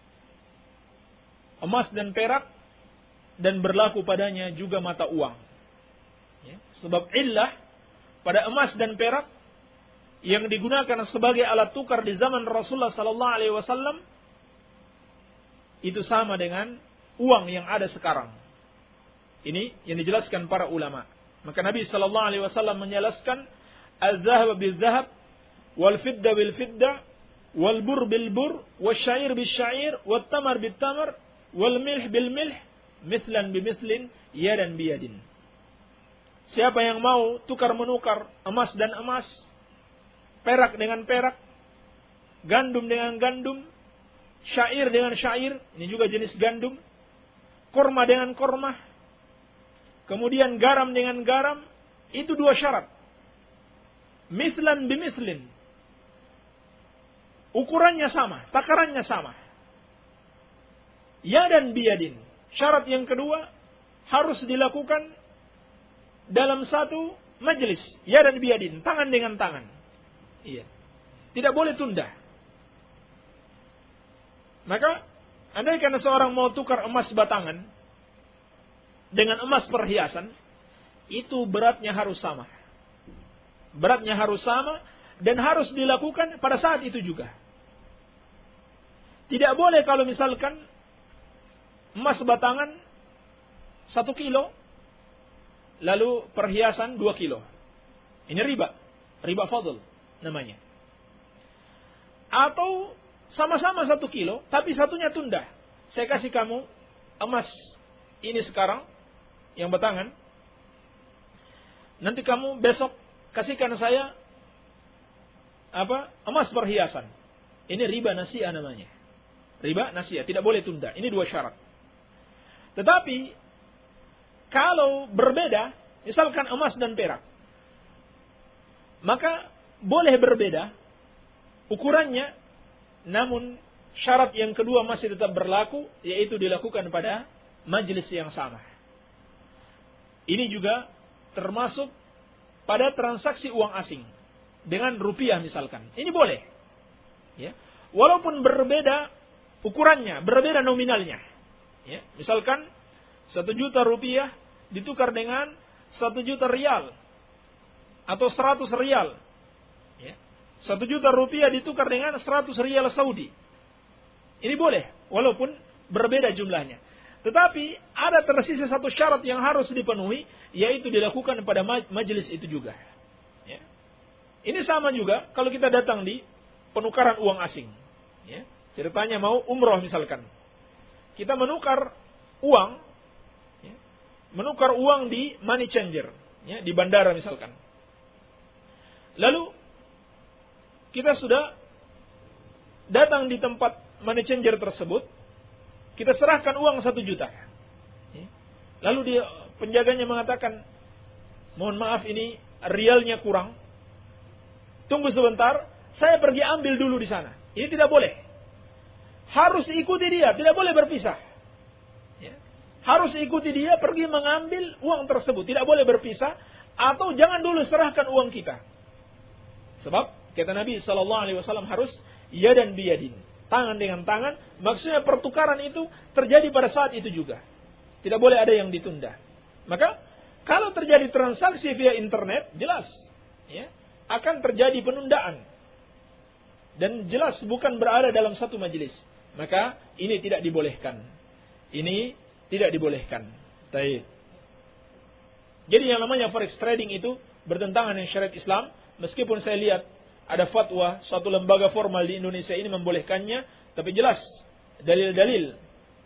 emas dan perak, dan berlaku padanya juga mata uang. Ya. Sebab illah pada emas dan perak yang digunakan sebagai alat tukar di zaman Rasulullah sallallahu alaihi wasallam itu sama dengan uang yang ada sekarang. Ini yang dijelaskan para ulama. Maka Nabi sallallahu alaihi wasallam menjelaskan az-zahab bil-zahab wal fidda bil-fidda wal bur bil-bur wasyair bil-syair wat tamar bil-tamar wal milh bil-milh mithlan bimithlin yadan biyadin. Siapa yang mau tukar menukar emas dan emas, perak dengan perak, gandum dengan gandum, syair dengan syair, ini juga jenis gandum, korma dengan korma, kemudian garam dengan garam, itu dua syarat. Mithlan bimithlin. Ukurannya sama, takarannya sama. Yadan biyadin. Syarat yang kedua harus dilakukan dalam satu majelis. Yadan biyadin, tangan dengan tangan. Iya. Tidak boleh tunda. Maka andai karena seorang mau tukar emas batangan dengan emas perhiasan, itu beratnya harus sama. Beratnya harus sama dan harus dilakukan pada saat itu juga. Tidak boleh kalau misalkan emas batangan satu kilo, lalu perhiasan dua kilo. Ini riba. Riba fadl namanya. Atau sama-sama satu kilo, tapi satunya tunda. Saya kasih kamu emas ini sekarang, yang batangan. Nanti kamu besok kasihkan saya apa emas perhiasan. Ini riba nasi'ah namanya. Riba nasi'ah, tidak boleh tunda. Ini dua syarat. Tetapi kalau berbeda, misalkan emas dan perak, maka boleh berbeda ukurannya, namun syarat yang kedua masih tetap berlaku, yaitu dilakukan pada majelis yang sama. Ini juga termasuk pada transaksi uang asing dengan rupiah misalkan. Ini boleh. Ya. Walaupun berbeda ukurannya, berbeda nominalnya. Ya. Misalkan satu juta rupiah ditukar dengan satu juta rial atau seratus rial. Ya. Satu juta rupiah ditukar dengan seratus rial Saudi. Ini boleh, walaupun berbeda jumlahnya. Tetapi ada tersisa satu syarat yang harus dipenuhi, yaitu dilakukan pada majelis itu juga. Ya. Ini sama juga kalau kita datang di penukaran uang asing. Ya. Ceritanya mau umroh misalkan. Kita menukar uang, ya, menukar uang di money changer, ya, di bandara misalkan. Lalu kita sudah datang di tempat money changer tersebut, kita serahkan uang satu juta. Ya. Lalu dia penjaganya mengatakan, mohon maaf ini rialnya kurang. Tunggu sebentar, saya pergi ambil dulu di sana. Ini tidak boleh. Harus ikuti dia, tidak boleh berpisah. Ya. Harus ikuti dia, pergi mengambil uang tersebut, tidak boleh berpisah. Atau jangan dulu serahkan uang kita. Sebab kata Nabi Sallallahu Alaihi Wasallam harus yadan biyadin, tangan dengan tangan. Maksudnya pertukaran itu terjadi pada saat itu juga. Tidak boleh ada yang ditunda. Maka kalau terjadi transaksi via internet, jelas, ya, akan terjadi penundaan. Dan jelas bukan berada dalam satu majelis. Maka ini tidak dibolehkan. Ini tidak dibolehkan. Baik. Jadi yang namanya forex trading itu bertentangan dengan syariat Islam. Meskipun saya lihat ada fatwa suatu lembaga formal di Indonesia ini membolehkannya, tapi jelas dalil-dalil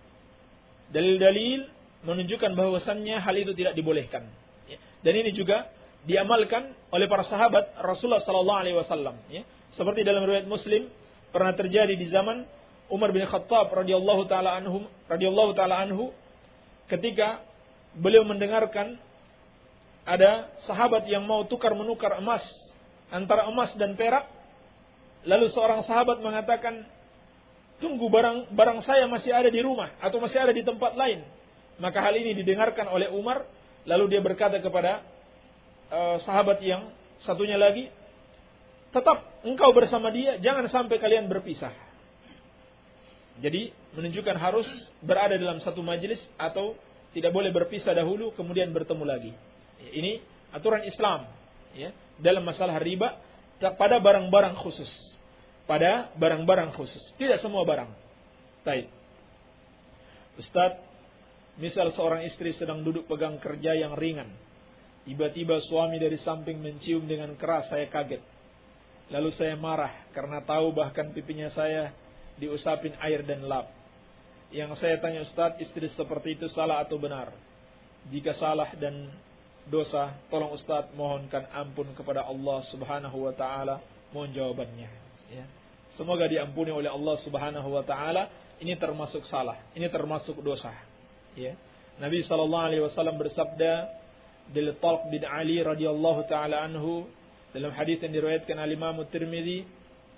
dalil-dalil menunjukkan bahwasannya hal itu tidak dibolehkan. Dan ini juga diamalkan oleh para sahabat Rasulullah sallallahu alaihi wasallam, ya. Seperti dalam riwayat Muslim pernah terjadi di zaman Umar bin Khattab radhiyallahu taala anhu radhiyallahu taala anhu ketika beliau mendengarkan ada sahabat yang mau tukar menukar emas antara emas dan perak, lalu seorang sahabat mengatakan, tunggu, barang barang saya masih ada di rumah atau masih ada di tempat lain. Maka hal ini didengarkan oleh Umar, lalu dia berkata kepada uh, sahabat yang satunya lagi, tetap engkau bersama dia, jangan sampai kalian berpisah. Jadi menunjukkan harus berada dalam satu majelis atau tidak boleh berpisah dahulu kemudian bertemu lagi. Ini aturan Islam, ya, dalam masalah riba pada barang-barang khusus. Pada barang-barang khusus, tidak semua barang. Baik. Ustaz, misal seorang istri sedang duduk pegang kerja yang ringan, tiba-tiba suami dari samping mencium dengan keras, saya kaget. Lalu saya marah karena tahu bahkan pipinya saya diusapin air dan lap. Yang saya tanya, Ustaz, istri seperti itu salah atau benar? Jika salah dan dosa, tolong Ustaz mohonkan ampun kepada Allah Subhanahu wa taala. Mohon jawabannya, ya. Semoga diampuni oleh Allah Subhanahu wa taala. Ini termasuk salah, ini termasuk dosa, ya. Nabi sallallahu alaihi wasallam bersabda dari Talq bin Ali radhiyallahu taala anhu dalam hadis yang diriwayatkan oleh Imam Tirmidzi,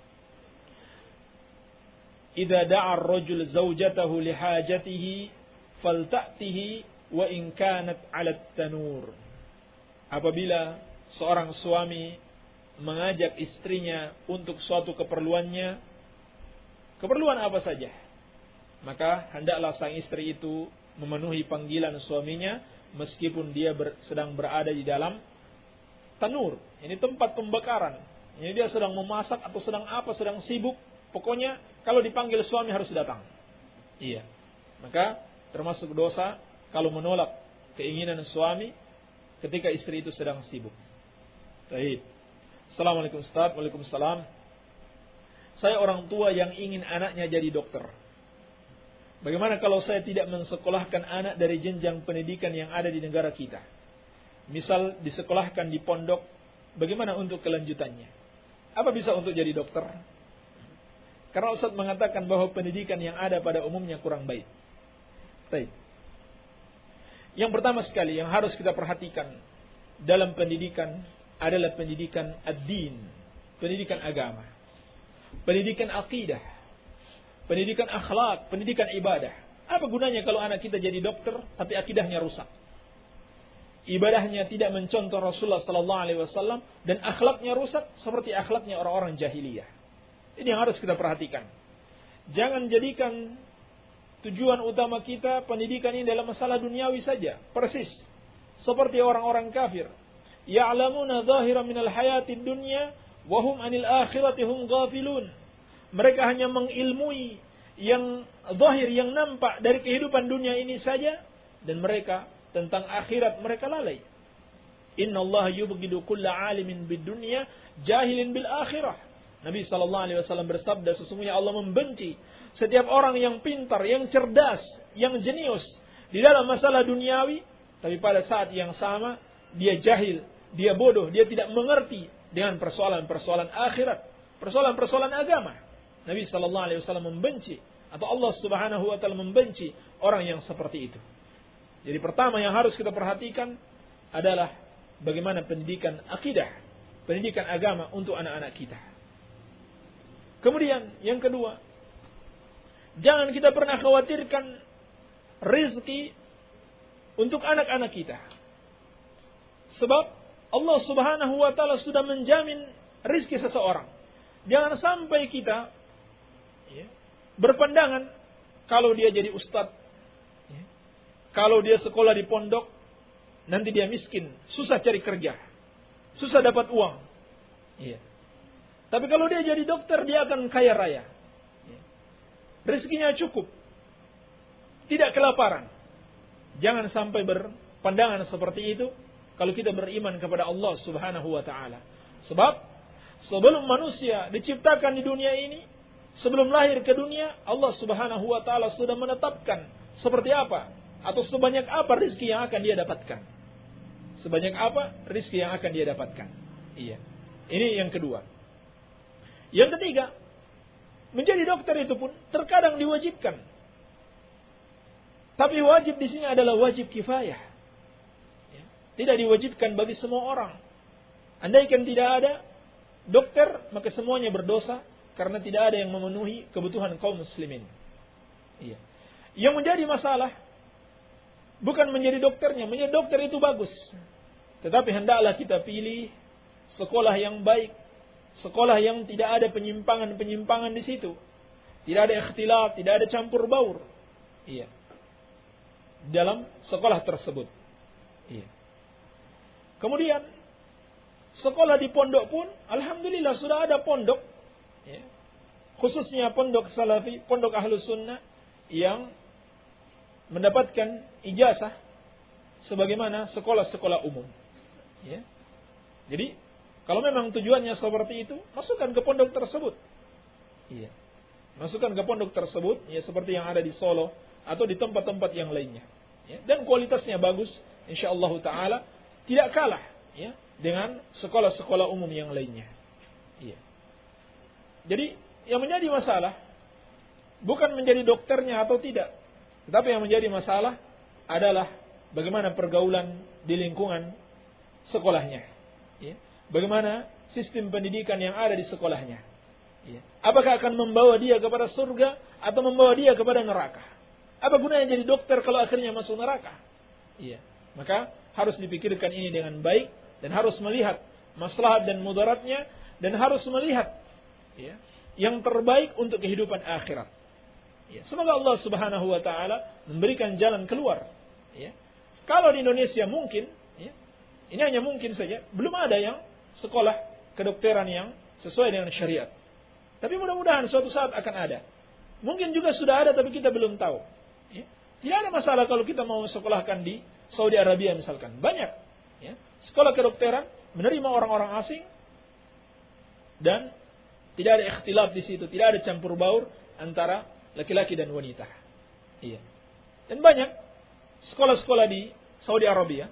"Idza da'a ar-rajul zawjatahu li hajatihi falta'tihi wa in kanat 'ala at-tanur." Apabila seorang suami mengajak istrinya untuk suatu keperluannya, keperluan apa saja, maka hendaklah sang istri itu memenuhi panggilan suaminya meskipun dia ber, sedang berada di dalam tanur. Ini tempat pembakaran. Ini dia sedang memasak atau sedang apa, sedang sibuk. Pokoknya kalau dipanggil suami harus datang. Iya. Maka termasuk dosa kalau menolak keinginan suami ketika istri itu sedang sibuk. Baik. Assalamualaikum Ustaz. Waalaikumsalam. Saya orang tua yang ingin anaknya jadi dokter. Bagaimana kalau saya tidak mensekolahkan anak dari jenjang pendidikan yang ada di negara kita? Misal disekolahkan di pondok, bagaimana untuk kelanjutannya? Apa bisa untuk jadi dokter? Karena Ustaz mengatakan bahwa pendidikan yang ada pada umumnya kurang baik. Baik. Yang pertama sekali yang harus kita perhatikan dalam pendidikan adalah pendidikan ad-din, pendidikan agama, pendidikan akidah, pendidikan akhlak, pendidikan ibadah. Apa gunanya kalau anak kita jadi dokter tapi akidahnya rusak? Ibadahnya tidak mencontoh Rasulullah sallallahu alaihi wasallam dan akhlaknya rusak seperti akhlaknya orang-orang jahiliyah. Ini yang harus kita perhatikan. Jangan jadikan tujuan utama kita pendidikan ini dalam masalah duniawi saja. Persis seperti orang-orang kafir. Ya'lamuna zahiran minal hayatid dunya wa hum 'anil akhirati hum ghafilun. Mereka hanya mengilmui yang zahir, yang nampak dari kehidupan dunia ini saja, dan mereka tentang akhirat mereka lalai. Innallaha yubghidu kulla 'alimin bid-dunya jahilin bil akhirah. Nabi sallallahu alaihi wasallam bersabda, sesungguhnya Allah membenci setiap orang yang pintar, yang cerdas, yang jenius di dalam masalah duniawi, tapi pada saat yang sama dia jahil, dia bodoh, dia tidak mengerti dengan persoalan-persoalan akhirat, persoalan-persoalan agama. Nabi sallallahu alaihi wasallam membenci, atau Allah Subhanahu wa taala membenci orang yang seperti itu. Jadi pertama yang harus kita perhatikan adalah bagaimana pendidikan akidah, pendidikan agama untuk anak-anak kita. Kemudian yang kedua, jangan kita pernah khawatirkan rezeki untuk anak-anak kita. Sebab Allah Subhanahu wa taala sudah menjamin rezeki seseorang. Jangan sampai kita ya, berpandangan kalau dia jadi ustadz, ya, kalau dia sekolah di pondok, nanti dia miskin, susah cari kerja, susah dapat uang. Ya. Tapi kalau dia jadi dokter, dia akan kaya raya. Ya. Rezekinya cukup, tidak kelaparan. Jangan sampai berpandangan seperti itu kalau kita beriman kepada Allah Subhanahu wa taala. Sebab sebelum manusia diciptakan di dunia ini, sebelum lahir ke dunia, Allah Subhanahu wa taala sudah menetapkan seperti apa atau sebanyak apa rezeki yang akan dia dapatkan. Sebanyak apa rezeki yang akan dia dapatkan. Iya. Ini yang kedua. Yang ketiga, menjadi dokter itu pun terkadang diwajibkan. Tapi wajib di sini adalah wajib kifayah. Ya. Tidak diwajibkan bagi semua orang. Andaikan tidak ada dokter, maka semuanya berdosa karena tidak ada yang memenuhi kebutuhan kaum muslimin. Iya. Yang menjadi masalah bukan menjadi dokternya, menjadi dokter itu bagus. Tetapi hendaklah kita pilih sekolah yang baik, sekolah yang tidak ada penyimpangan-penyimpangan di situ. Tidak ada ikhtilaf, tidak ada campur baur. Iya. Dalam sekolah tersebut. Iya. Kemudian sekolah di pondok pun alhamdulillah sudah ada pondok, ya. Khususnya pondok salafi, pondok ahlus sunnah yang mendapatkan ijazah sebagaimana sekolah-sekolah umum. Ya. Jadi kalau memang tujuannya seperti itu, masukkan ke pondok tersebut. Iya. Masukkan ke pondok tersebut, ya seperti yang ada di Solo atau di tempat-tempat yang lainnya. Ya. Dan kualitasnya bagus, insyaallah taala tidak kalah, ya, dengan sekolah-sekolah umum yang lainnya. Iya. Jadi yang menjadi masalah bukan menjadi dokternya atau tidak, tetapi yang menjadi masalah adalah bagaimana pergaulan di lingkungan sekolahnya. Ya. Bagaimana sistem pendidikan yang ada di sekolahnya. Ya. Apakah akan membawa dia kepada surga atau membawa dia kepada neraka? Apa gunanya jadi dokter kalau akhirnya masuk neraka? Ya. Maka harus dipikirkan ini dengan baik dan harus melihat maslahat dan mudaratnya dan harus melihat, ya, yang terbaik untuk kehidupan akhirat. Ya. Semoga Allah Subhanahu wa taala memberikan jalan keluar. Ya. Kalau di Indonesia mungkin, ya, ini hanya mungkin saja, belum ada yang sekolah kedokteran yang sesuai dengan syariat. Tapi mudah-mudahan suatu saat akan ada. Mungkin juga sudah ada tapi kita belum tahu. Ya. Tidak ada masalah kalau kita mau sekolahkan di Saudi Arabia misalkan. Banyak, ya, sekolah kedokteran menerima orang-orang asing dan tidak ada ikhtilaf di situ, tidak ada campur baur antara laki-laki dan wanita. Iya. Dan banyak sekolah-sekolah di Saudi Arabia.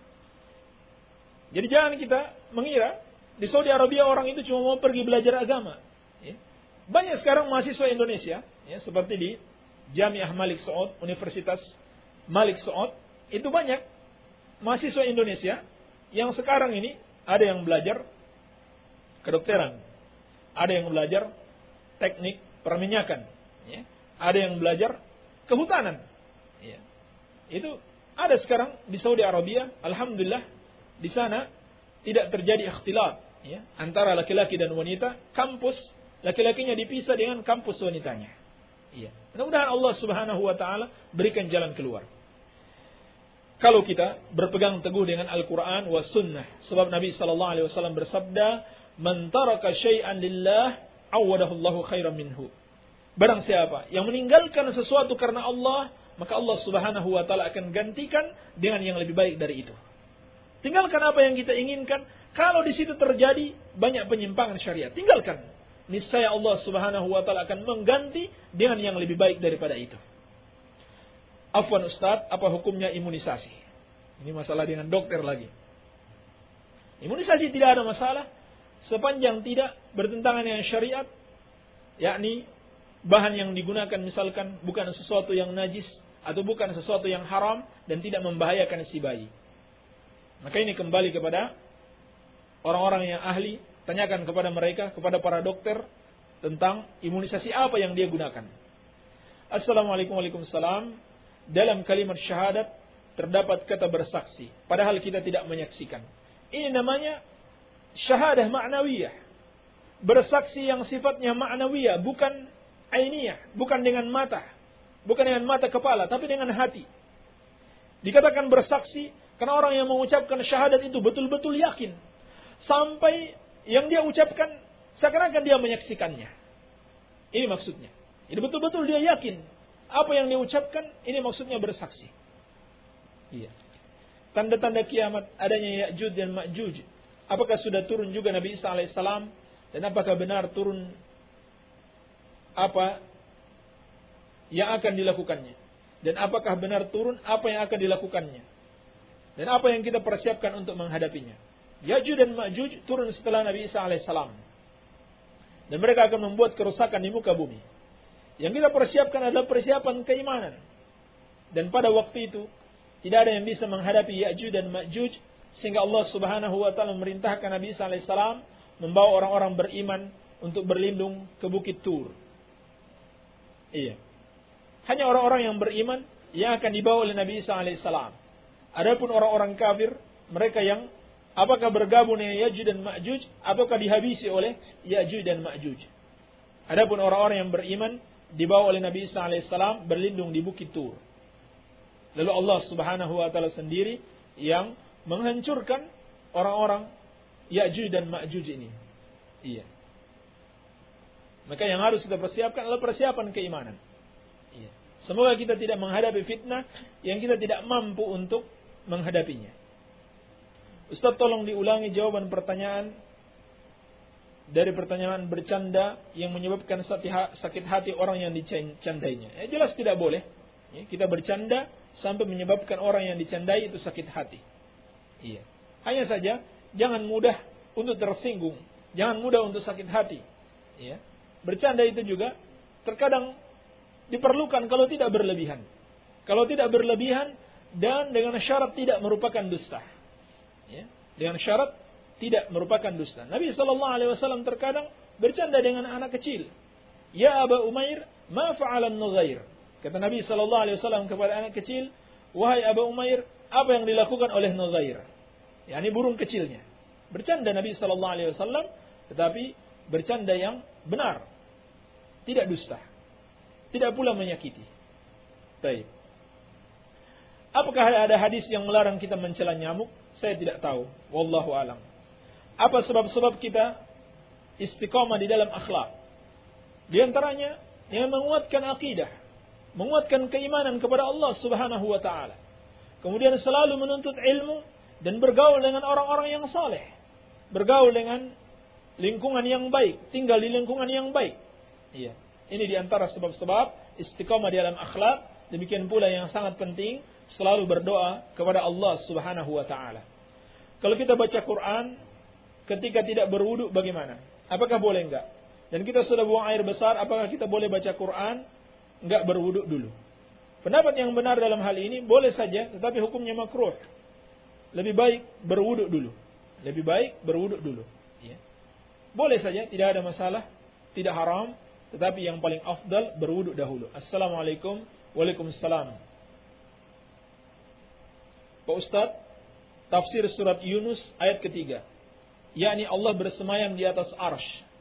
Jadi jangan kita mengira di Saudi Arabia orang itu cuma mau pergi belajar agama. Ya. Banyak sekarang mahasiswa Indonesia, ya, seperti di Jamiah Malik Saud, Universitas Malik Saud, itu banyak mahasiswa Indonesia yang sekarang ini ada yang belajar kedokteran, ada yang belajar teknik perminyakan, ya, ada yang belajar kehutanan. Ya. Itu ada sekarang di Saudi Arabia, alhamdulillah di sana tidak terjadi ikhtilaf, ya, antara laki-laki dan wanita. Kampus laki-lakinya dipisah dengan kampus wanitanya. Iya. Mudah-mudahan Allah Subhanahu wa taala berikan jalan keluar. Kalau kita berpegang teguh dengan Al-Qur'an wa sunnah, sebab Nabi sallallahu alaihi wasallam bersabda, "Man taraka syai'an lillah, awadahu Allahu khairan minhu." Barang siapa yang meninggalkan sesuatu karena Allah, maka Allah Subhanahu wa taala akan gantikan dengan yang lebih baik dari itu. Tinggalkan apa yang kita inginkan. Kalau di situ terjadi banyak penyimpangan syariat, tinggalkan. Niscaya Allah Subhanahu wa taala akan mengganti dengan yang lebih baik daripada itu. Afwan Ustaz, apa hukumnya imunisasi? Ini masalah dengan dokter lagi. Imunisasi tidak ada masalah sepanjang tidak bertentangan dengan syariat, yakni bahan yang digunakan misalkan bukan sesuatu yang najis atau bukan sesuatu yang haram dan tidak membahayakan si bayi. Maka ini kembali kepada orang-orang yang ahli, tanyakan kepada mereka, kepada para dokter tentang imunisasi apa yang dia gunakan. Assalamualaikum warahmatullahi wabarakatuh. Dalam kalimat syahadat terdapat kata bersaksi, padahal kita tidak menyaksikan. Ini namanya syahadah ma'nawiyah. Bersaksi yang sifatnya ma'nawiyah, bukan ainiyah, bukan dengan mata, bukan dengan mata kepala, tapi dengan hati. Dikatakan bersaksi karena orang yang mengucapkan syahadat itu betul-betul yakin. Sampai yang dia ucapkan seakan-akan dia menyaksikannya. Ini maksudnya. Jadi betul-betul dia yakin apa yang dia ucapkan, ini maksudnya bersaksi. Iya. Tanda-tanda kiamat adanya Ya'juj dan Ma'juj. Apakah sudah turun juga Nabi Isa alaihissalam? Dan apakah benar turun apa yang akan dilakukannya? Dan apakah benar turun apa yang akan dilakukannya? Dan apa yang kita persiapkan untuk menghadapinya? Ya'juj dan Ma'juj turun setelah Nabi Isa alaihissalam. dan mereka akan membuat kerusakan di muka bumi. Yang kita persiapkan adalah persiapan keimanan. Dan pada waktu itu tidak ada yang bisa menghadapi Ya'juj dan Ma'juj, sehingga Allah Subhanahu wa taala memerintahkan Nabi Isa alaihissalam membawa orang-orang beriman untuk berlindung ke Bukit Tur. Iya. Hanya orang-orang yang beriman yang akan dibawa oleh Nabi Isa alaihissalam. Adapun orang-orang kafir, mereka yang apakah bergabung dengan Ya'juj dan Ma'juj ataukah dihabisi oleh Ya'juj dan Ma'juj. Adapun orang-orang yang beriman dibawa oleh Nabi Isa alaihissalam berlindung di Bukit Tur. Lalu Allah Subhanahu wa taala sendiri yang menghancurkan orang-orang Ya'juj dan Ma'juj ini. Iya. Maka yang harus kita persiapkan adalah persiapan keimanan. Iya. Semoga kita tidak menghadapi fitnah yang kita tidak mampu untuk menghadapinya. Ustaz, tolong diulangi jawaban pertanyaan dari pertanyaan bercanda yang menyebabkan sakit hati orang yang dicandainya. Ya, jelas tidak boleh. Ya, kita bercanda sampai menyebabkan orang yang dicandai itu sakit hati. Iya. Hanya saja jangan mudah untuk tersinggung, jangan mudah untuk sakit hati. Ya. Bercanda itu juga terkadang diperlukan kalau tidak berlebihan. Kalau tidak berlebihan dan dengan syarat tidak merupakan dusta. Ya. Dengan syarat tidak merupakan dusta. Nabi sallallahu alaihi wasallam terkadang bercanda dengan anak kecil. Ya Aba Umair, ma fa'ala an-Nughair? Kata Nabi sallallahu alaihi wasallam kepada anak kecil, wahai Aba Umair, apa yang dilakukan oleh Nughair? yakni burung kecilnya. Bercanda Nabi sallallahu alaihi wasallam, tetapi bercanda yang benar. Tidak dusta. Tidak pula menyakiti. Baik. Apakah ada hadis yang melarang kita mencela nyamuk? Saya tidak tahu. Wallahu alam. Apa sebab-sebab kita istiqamah di dalam akhlak? Di antaranya yang menguatkan akidah, menguatkan keimanan kepada Allah Subhanahu wa taala. Kemudian selalu menuntut ilmu dan bergaul dengan orang-orang yang saleh. Bergaul dengan lingkungan yang baik, tinggal di lingkungan yang baik. Iya. Ini di antara sebab-sebab istiqamah di dalam akhlak. Demikian pula yang sangat penting, selalu berdoa kepada Allah Subhanahu wa taala. Kalau kita baca Quran ketika tidak berwudu bagaimana? Apakah boleh enggak? Dan kita sudah buang air besar, apakah kita boleh baca Quran enggak berwudu dulu? Pendapat yang benar dalam hal ini boleh saja, tetapi hukumnya makruh. Lebih baik berwudu dulu. Lebih baik berwudu dulu. Ya. Boleh saja, tidak ada masalah, tidak haram, tetapi yang paling afdal berwudu dahulu. Assalamualaikum. Waalaikumsalam. Pak Ustaz, tafsir surat Yunus ayat ketiga, yakni Allah bersemayam di atas arsy.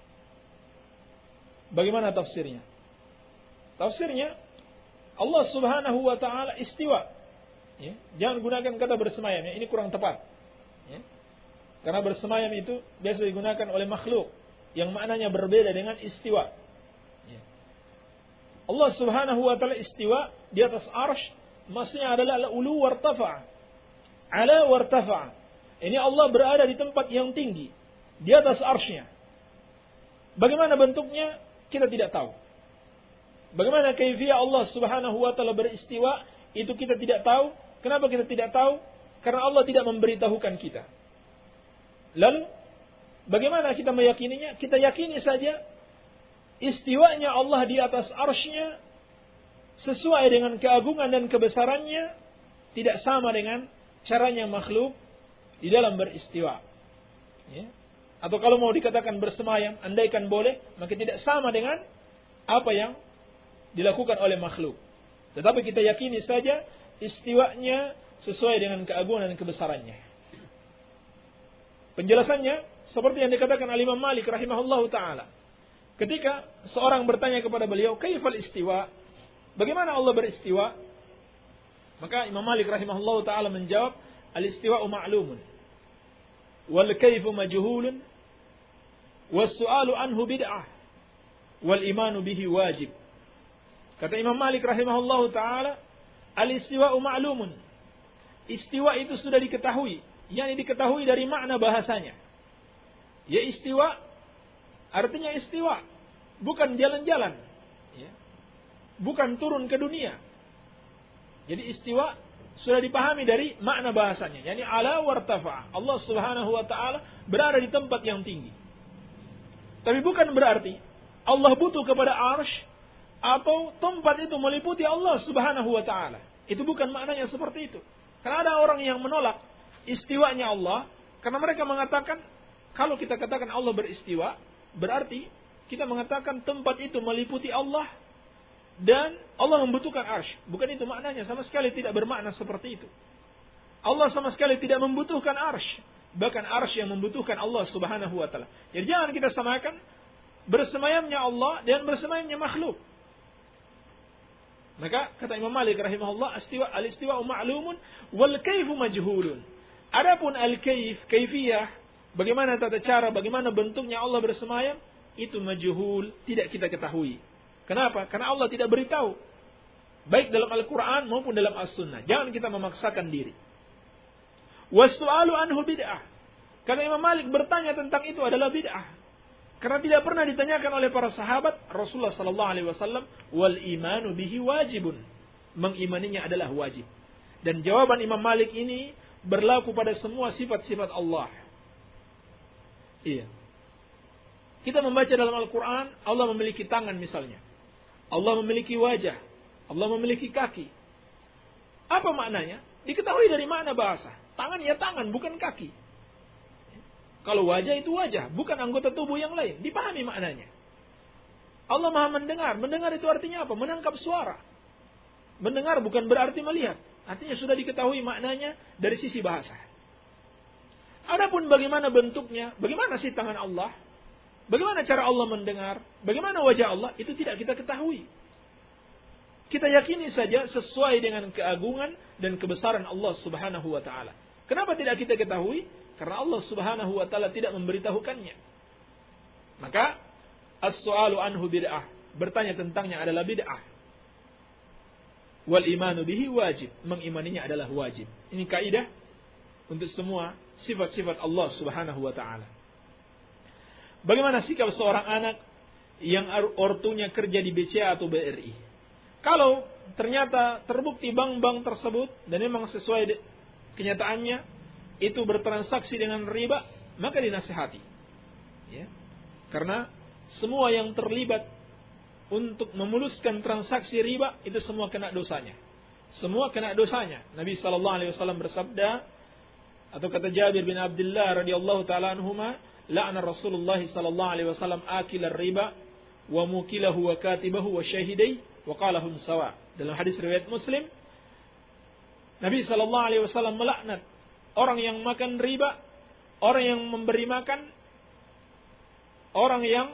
Bagaimana tafsirnya? Tafsirnya Allah Subhanahu wa taala istiwa. Ya, jangan gunakan kata bersemayam, ya, ini kurang tepat. Ya. Karena bersemayam itu biasa digunakan oleh makhluk yang maknanya berbeda dengan istiwa. Ya. Allah Subhanahu wa taala istiwa di atas arsy, maksudnya adalah ulu wartafa. Ala wartafa. Ini Allah berada di tempat yang tinggi, di atas arsy-Nya. Bagaimana bentuknya? Kita tidak tahu. Bagaimana kaifiyah Allah Subhanahu wa taala beristiwa, itu kita tidak tahu. Kenapa kita tidak tahu? Karena Allah tidak memberitahukan kita. Lalu bagaimana kita meyakininya? Kita yakini saja istiwanya Allah di atas arsy-Nya sesuai dengan keagungan dan kebesarannya, tidak sama dengan caranya makhluk di dalam beristiwa. Ya. Atau kalau mau dikatakan bersemayam, andaikan boleh, maka tidak sama dengan apa yang dilakukan oleh makhluk. Tetapi kita yakini saja istiwanya sesuai dengan keagungan dan kebesarannya. Penjelasannya seperti yang dikatakan oleh Imam Malik rahimahullahu taala. Ketika seorang bertanya kepada beliau, "Kaifal istiwa?" Bagaimana Allah beristiwa? Maka Imam Malik rahimahullahu taala menjawab, "Al-istiwa'u ma'lumun wal kaifu majhulun was su'alu anhu bid'ah wal imanu bihi wajib." Kata Imam Malik rahimahullahu taala, al-istiwa'u ma'lumun. Istiwa itu sudah diketahui, yakni diketahui dari makna bahasanya. Ya, istiwa artinya istiwa, bukan jalan-jalan, ya. Bukan turun ke dunia. Jadi istiwa sudah dipahami dari makna bahasanya, yakni ala wartafa. Allah Subhanahu wa taala berada di tempat yang tinggi. Tapi bukan berarti Allah butuh kepada arsy atau tempat itu meliputi Allah Subhanahu wa taala. Itu bukan maknanya seperti itu. Karena ada orang yang menolak istiwanya Allah karena mereka mengatakan kalau kita katakan Allah beristiwa, berarti kita mengatakan tempat itu meliputi Allah dan Allah membutuhkan arsy. Bukan itu maknanya, sama sekali tidak bermakna seperti itu. Allah sama sekali tidak membutuhkan arsy. Bahkan arsy yang membutuhkan Allah Subhanahu wa taala. Jadi jangan kita samakan bersemayamnya Allah dan bersemayamnya makhluk. Maka kata Imam Malik rahimahullah, istiwa al-istiwa ma'lumun wal kaifu majhulun. Adapun al-kaif, kaifiyah, bagaimana tata cara, bagaimana bentuknya Allah bersemayam, itu majhul, tidak kita ketahui. Kenapa? Karena Allah tidak beritahu. Baik dalam Al-Quran maupun dalam As-Sunnah. Jangan kita memaksakan diri. Wassu'alu anhu bid'ah. Karena Imam Malik bertanya tentang itu adalah bid'ah. Karena tidak pernah ditanyakan oleh para sahabat Rasulullah sallallahu alaihi wasallam, wal imanu bihi wajibun. Mengimaninya adalah wajib. Dan jawaban Imam Malik ini berlaku pada semua sifat-sifat Allah. Iya. Kita membaca dalam Al-Quran, Allah memiliki tangan misalnya. Allah memiliki wajah. Allah memiliki kaki. Apa maknanya? Diketahui dari makna bahasa. Tangan ya tangan, bukan kaki. Kalau wajah itu wajah, bukan anggota tubuh yang lain. Dipahami maknanya. Allah Maha mendengar. Mendengar itu artinya apa? Menangkap suara. Mendengar bukan berarti melihat. Artinya sudah diketahui maknanya dari sisi bahasa. Adapun bagaimana bentuknya, bagaimana sih tangan Allah, bagaimana cara Allah mendengar, bagaimana wajah Allah, itu tidak kita ketahui. Kita yakini saja sesuai dengan keagungan dan kebesaran Allah Subhanahu wa taala. Kenapa tidak kita ketahui? Karena Allah Subhanahu wa taala tidak memberitahukannya. Maka as-su'alu anhu bid'ah, bertanya tentangnya adalah bid'ah. Wal imanu bihi wajib, mengimaninya adalah wajib. Ini kaidah untuk semua sifat-sifat Allah Subhanahu wa taala. Bagaimana sikap seorang anak yang ortunya kerja di B C A atau B R I? Kalau ternyata terbukti bank-bank tersebut dan memang sesuai kenyataannya itu bertransaksi dengan riba, maka dinasihati. Ya. Karena semua yang terlibat untuk memuluskan transaksi riba itu semua kena dosanya. Semua kena dosanya. Nabi sallallahu alaihi wasallam bersabda, atau kata Jabir bin Abdullah radhiyallahu taala anhuma, la'ana Rasulullah sallallahu alaihi wasallam akilar riba wa mukilahu wa katibahu wa syahidai wa qalahum sawa. Dalam hadis riwayat Muslim, Nabi sallallahu alaihi wasallam melaknat orang yang makan riba, orang yang memberi makan, orang yang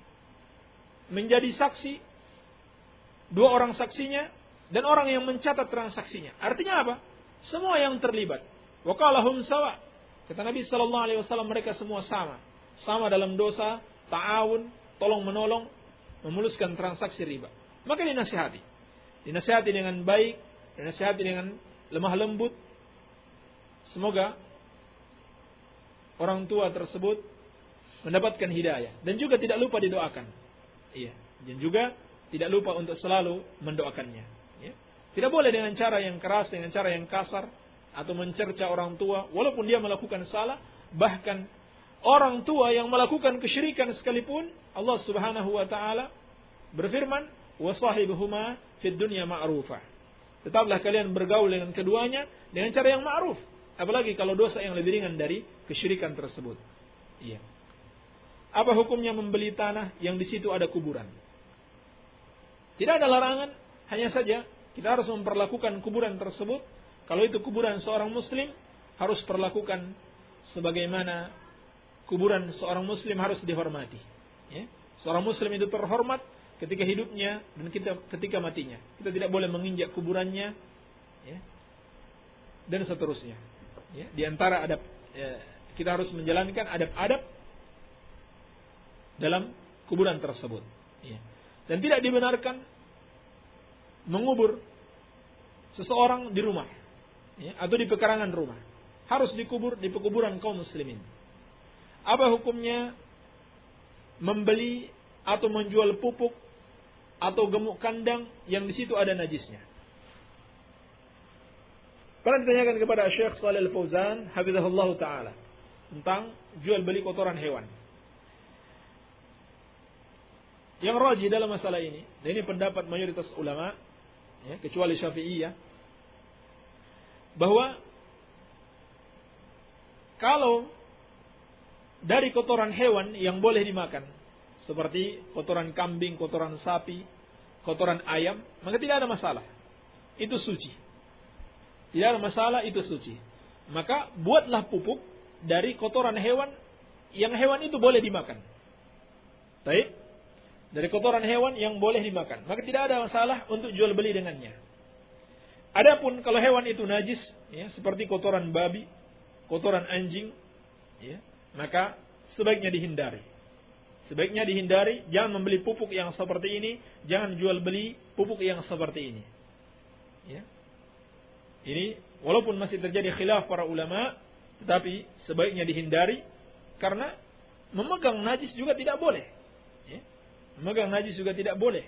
menjadi saksi, dua orang saksinya, dan orang yang mencatat transaksinya. Artinya apa? Semua yang terlibat. Wa qalahum sawa. Kata Nabi sallallahu alaihi wasallam, mereka semua sama. Sama dalam dosa, ta'awun, tolong menolong, memuluskan transaksi riba. Maka dinasihati. Dinasihati dengan baik, dinasihati dengan lemah lembut. Semoga orang tua tersebut mendapatkan hidayah. Dan juga tidak lupa didoakan. Iya. Dan juga tidak lupa untuk selalu mendoakannya. Ya. Tidak boleh dengan cara yang keras, dengan cara yang kasar, atau mencerca orang tua, walaupun dia melakukan salah. Bahkan orang tua yang melakukan kesyirikan sekalipun, Allah Subhanahu wa taala berfirman, wa sahibuhuma fid dunya ma'rufah. Tetaplah kalian bergaul dengan keduanya dengan cara yang ma'ruf. Apalagi kalau dosa yang lebih ringan dari kesyirikan tersebut. Iya. Apa hukumnya membeli tanah yang di situ ada kuburan? Tidak ada larangan, hanya saja kita harus memperlakukan kuburan tersebut. Kalau itu kuburan seorang muslim, harus perlakukan sebagaimana kuburan seorang muslim harus dihormati. Ya. Seorang muslim itu terhormat ketika hidupnya dan kita, ketika matinya. Kita tidak boleh menginjak kuburannya, ya, dan seterusnya. Ya. Di antara adab, ya, kita harus menjalankan adab-adab dalam kuburan tersebut. Ya. Dan tidak dibenarkan mengubur seseorang di rumah, ya, atau di pekarangan rumah. Harus dikubur di pekuburan kaum muslimin. Apa hukumnya membeli atau menjual pupuk atau gemuk kandang yang di situ ada najisnya? Pernah ditanyakan kepada Syekh Shalih Al-Fauzan hafizahullah taala tentang jual beli kotoran hewan. yang rajih dalam masalah ini, dan ini pendapat mayoritas ulama, ya, kecuali Syafi'iyah, bahwa kalau dari kotoran hewan yang boleh dimakan, seperti kotoran kambing, kotoran sapi, kotoran ayam, maka tidak ada masalah. Itu suci. Tidak ada masalah, itu suci. Maka buatlah pupuk dari kotoran hewan yang hewan itu boleh dimakan. Baik? Dari kotoran hewan yang boleh dimakan. Maka tidak ada masalah untuk jual beli dengannya. Adapun kalau hewan itu najis, ya, seperti kotoran babi, kotoran anjing, ya, maka sebaiknya dihindari. Sebaiknya dihindari, jangan membeli pupuk yang seperti ini, jangan jual beli pupuk yang seperti ini. Ya. Ini walaupun masih terjadi khilaf para ulama, tetapi sebaiknya dihindari karena memegang najis juga tidak boleh. Ya. Memegang najis juga tidak boleh.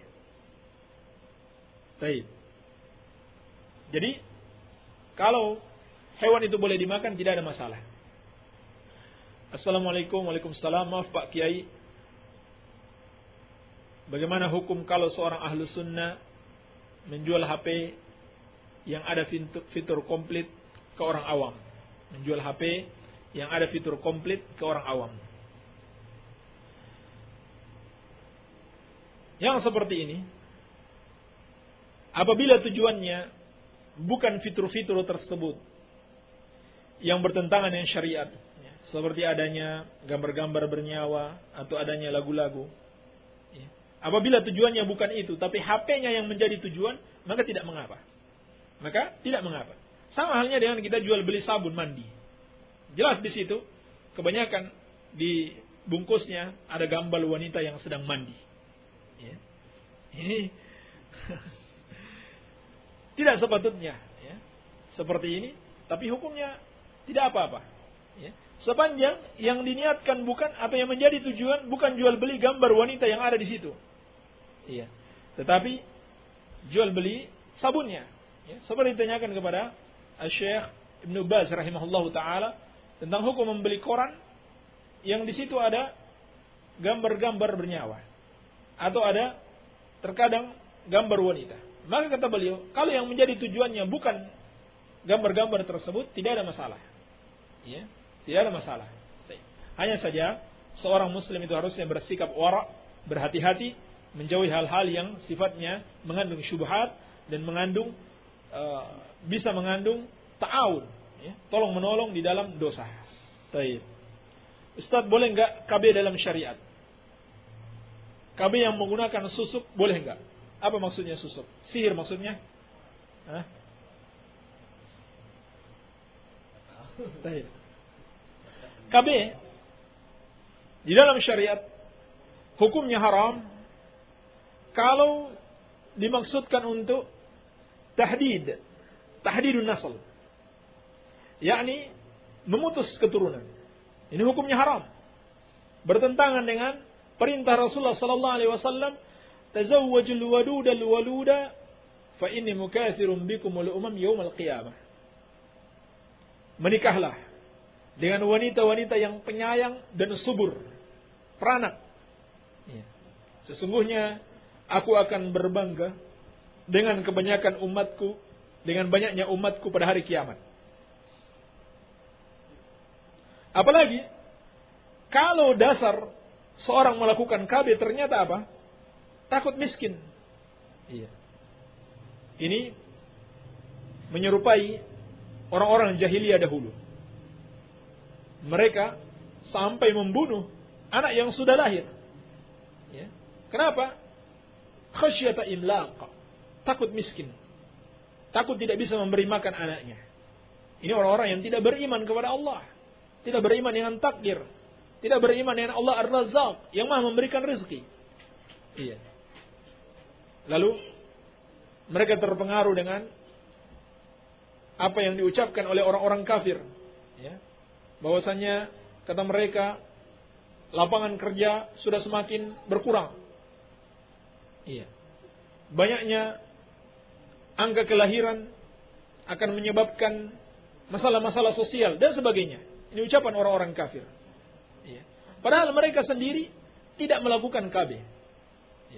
Baik. Jadi kalau hewan itu boleh dimakan tidak ada masalah. Assalamualaikum, waalaikumsalam. Maaf Pak Kiai, bagaimana hukum kalau seorang ahlu sunnah menjual H P yang ada fitur, fitur komplit ke orang awam? Menjual H P yang ada fitur komplit ke orang awam. Yang seperti ini, apabila tujuannya bukan fitur-fitur tersebut yang bertentangan dengan syariat, seperti adanya gambar-gambar bernyawa atau adanya lagu-lagu, apabila tujuannya bukan itu, tapi H P-nya yang menjadi tujuan, maka tidak mengapa. Maka tidak mengapa. Sama halnya dengan kita jual beli sabun mandi. Jelas di situ, kebanyakan di bungkusnya ada gambar wanita yang sedang mandi. Ya. Ini tidak sepatutnya, ya, seperti ini. Tapi hukumnya tidak apa-apa. Ya. Sepanjang yang diniatkan bukan atau yang menjadi tujuan bukan jual beli gambar wanita yang ada di situ. Iya. Tetapi jual beli sabunnya. Ya. Seperti ditanyakan kepada Syekh Ibnu Baz rahimahullahu taala tentang hukum membeli koran yang di situ ada gambar-gambar bernyawa atau ada terkadang gambar wanita. Maka kata beliau, kalau yang menjadi tujuannya bukan gambar-gambar tersebut, tidak ada masalah. Ya, tidak ada masalah. Hanya saja seorang muslim itu harusnya bersikap wara', berhati-hati, menjauhi hal-hal yang sifatnya mengandung syubhat dan mengandung uh, bisa mengandung ta'awun, ya, tolong menolong di dalam dosa. Baik. Ustaz, boleh enggak K B dalam syariat? K B yang menggunakan susuk boleh enggak? Apa maksudnya susuk? Sihir maksudnya? Hah? Baik. K B di dalam syariat hukumnya haram kalau dimaksudkan untuk tahdid, tahdidun nasl, yakni memutus keturunan. Ini hukumnya haram, bertentangan dengan perintah Rasulullah sallallahu alaihi wasallam, tazawwajul wadudal waluda fa inni mukatsirun bikumul umam yaumal qiyamah. Menikahlah dengan wanita-wanita yang penyayang dan subur, peranak. Sesungguhnya aku akan berbangga dengan kebanyakan umatku, dengan banyaknya umatku pada hari kiamat. Apalagi kalau dasar seorang melakukan K B ternyata apa? Takut miskin. Iya. Ini menyerupai orang-orang jahiliyah dahulu. Mereka sampai membunuh anak yang sudah lahir. Ya. Kenapa? Khasyata imlaq. Takut miskin. Takut tidak bisa memberi makan anaknya. Ini orang-orang yang tidak beriman kepada Allah. Tidak beriman dengan takdir. Tidak beriman dengan Allah Ar-Razzaq yang Maha memberikan rezeki. Iya. Lalu mereka terpengaruh dengan apa yang diucapkan oleh orang-orang kafir. Ya. Bahwasanya kata mereka lapangan kerja sudah semakin berkurang. Iya. Banyaknya angka kelahiran akan menyebabkan masalah-masalah sosial dan sebagainya. Ini ucapan orang-orang kafir. Ya. Padahal mereka sendiri tidak melakukan K B.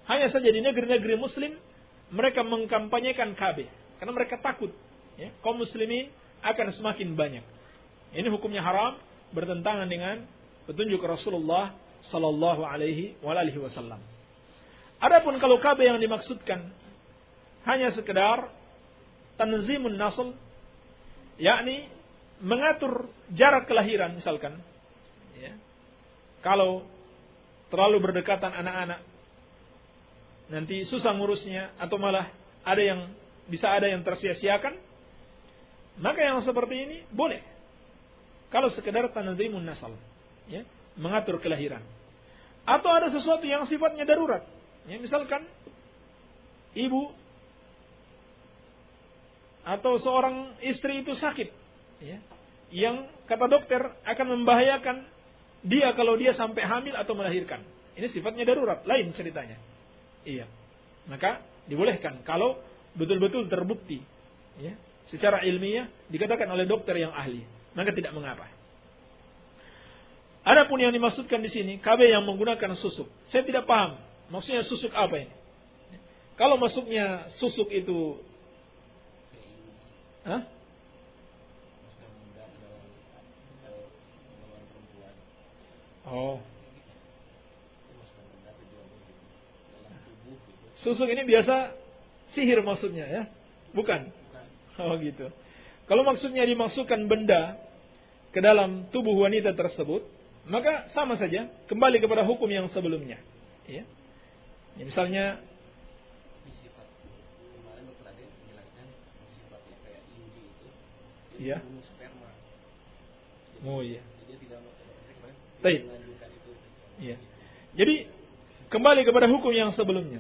Hanya saja di negeri-negeri muslim mereka mengkampanyekan Ka'bah karena mereka takut ya, kaum muslimin akan semakin banyak. Ini hukumnya haram, bertentangan dengan petunjuk Rasulullah sallallahu alaihi wasallam. Adapun kalau Ka'bah yang dimaksudkan hanya sekedar tanzimun nasl, yakni mengatur jarak kelahiran misalkan, ya. Kalau terlalu berdekatan anak-anak, nanti susah ngurusnya atau malah ada yang bisa ada yang tersia-siakan, maka yang seperti ini boleh. Kalau sekedar tanzimun nasl, ya, mengatur kelahiran. Atau ada sesuatu yang sifatnya darurat, ya, misalkan ibu atau seorang istri itu sakit, ya, yang kata dokter akan membahayakan dia kalau dia sampai hamil atau melahirkan. Ini sifatnya darurat, lain ceritanya. Iya. Maka dibolehkan kalau betul-betul terbukti, ya, secara ilmiah dikatakan oleh dokter yang ahli, maka tidak mengapa. Adapun yang dimaksudkan di sini K B yang menggunakan susuk, saya tidak paham maksudnya susuk apa ini. Kalau maksudnya susuk itu, hah? Oh. Susuk ini biasa sihir maksudnya ya? Bukan? Oh gitu. Kalau maksudnya dimasukkan benda ke dalam tubuh wanita tersebut, maka sama saja, kembali kepada hukum yang sebelumnya. Ya. Ya, misalnya iya. Oh iya. Baik. Iya. Jadi kembali kepada hukum yang sebelumnya.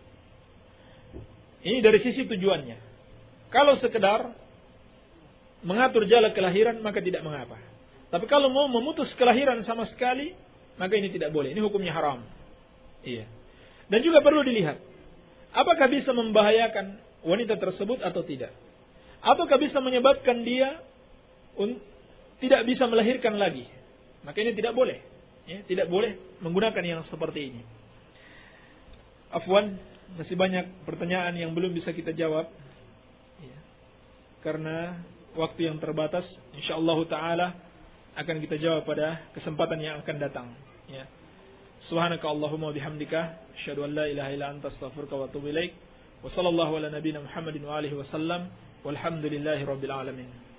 Ini dari sisi tujuannya. Kalau sekedar mengatur jalan kelahiran maka tidak mengapa. Tapi kalau mau memutus kelahiran sama sekali, maka ini tidak boleh. Ini hukumnya haram. Iya. Dan juga perlu dilihat, apakah bisa membahayakan wanita tersebut atau tidak? Ataukah bisa menyebabkan dia un- tidak bisa melahirkan lagi? Maka ini tidak boleh. Ya, tidak boleh menggunakan yang seperti ini. Afwan, masih banyak pertanyaan yang belum bisa kita jawab. Ya. Karena waktu yang terbatas, insyaallah taala akan kita jawab pada kesempatan yang akan datang. Ya. Subhanaka Allahumma bihamdika, asyhadu an la ilaha illa anta astaghfiruka wa atubu ilaik. Wa sallallahu ala nabiyyina Muhammadin wa alihi wasallam. Walhamdulillahi rabbil alamin.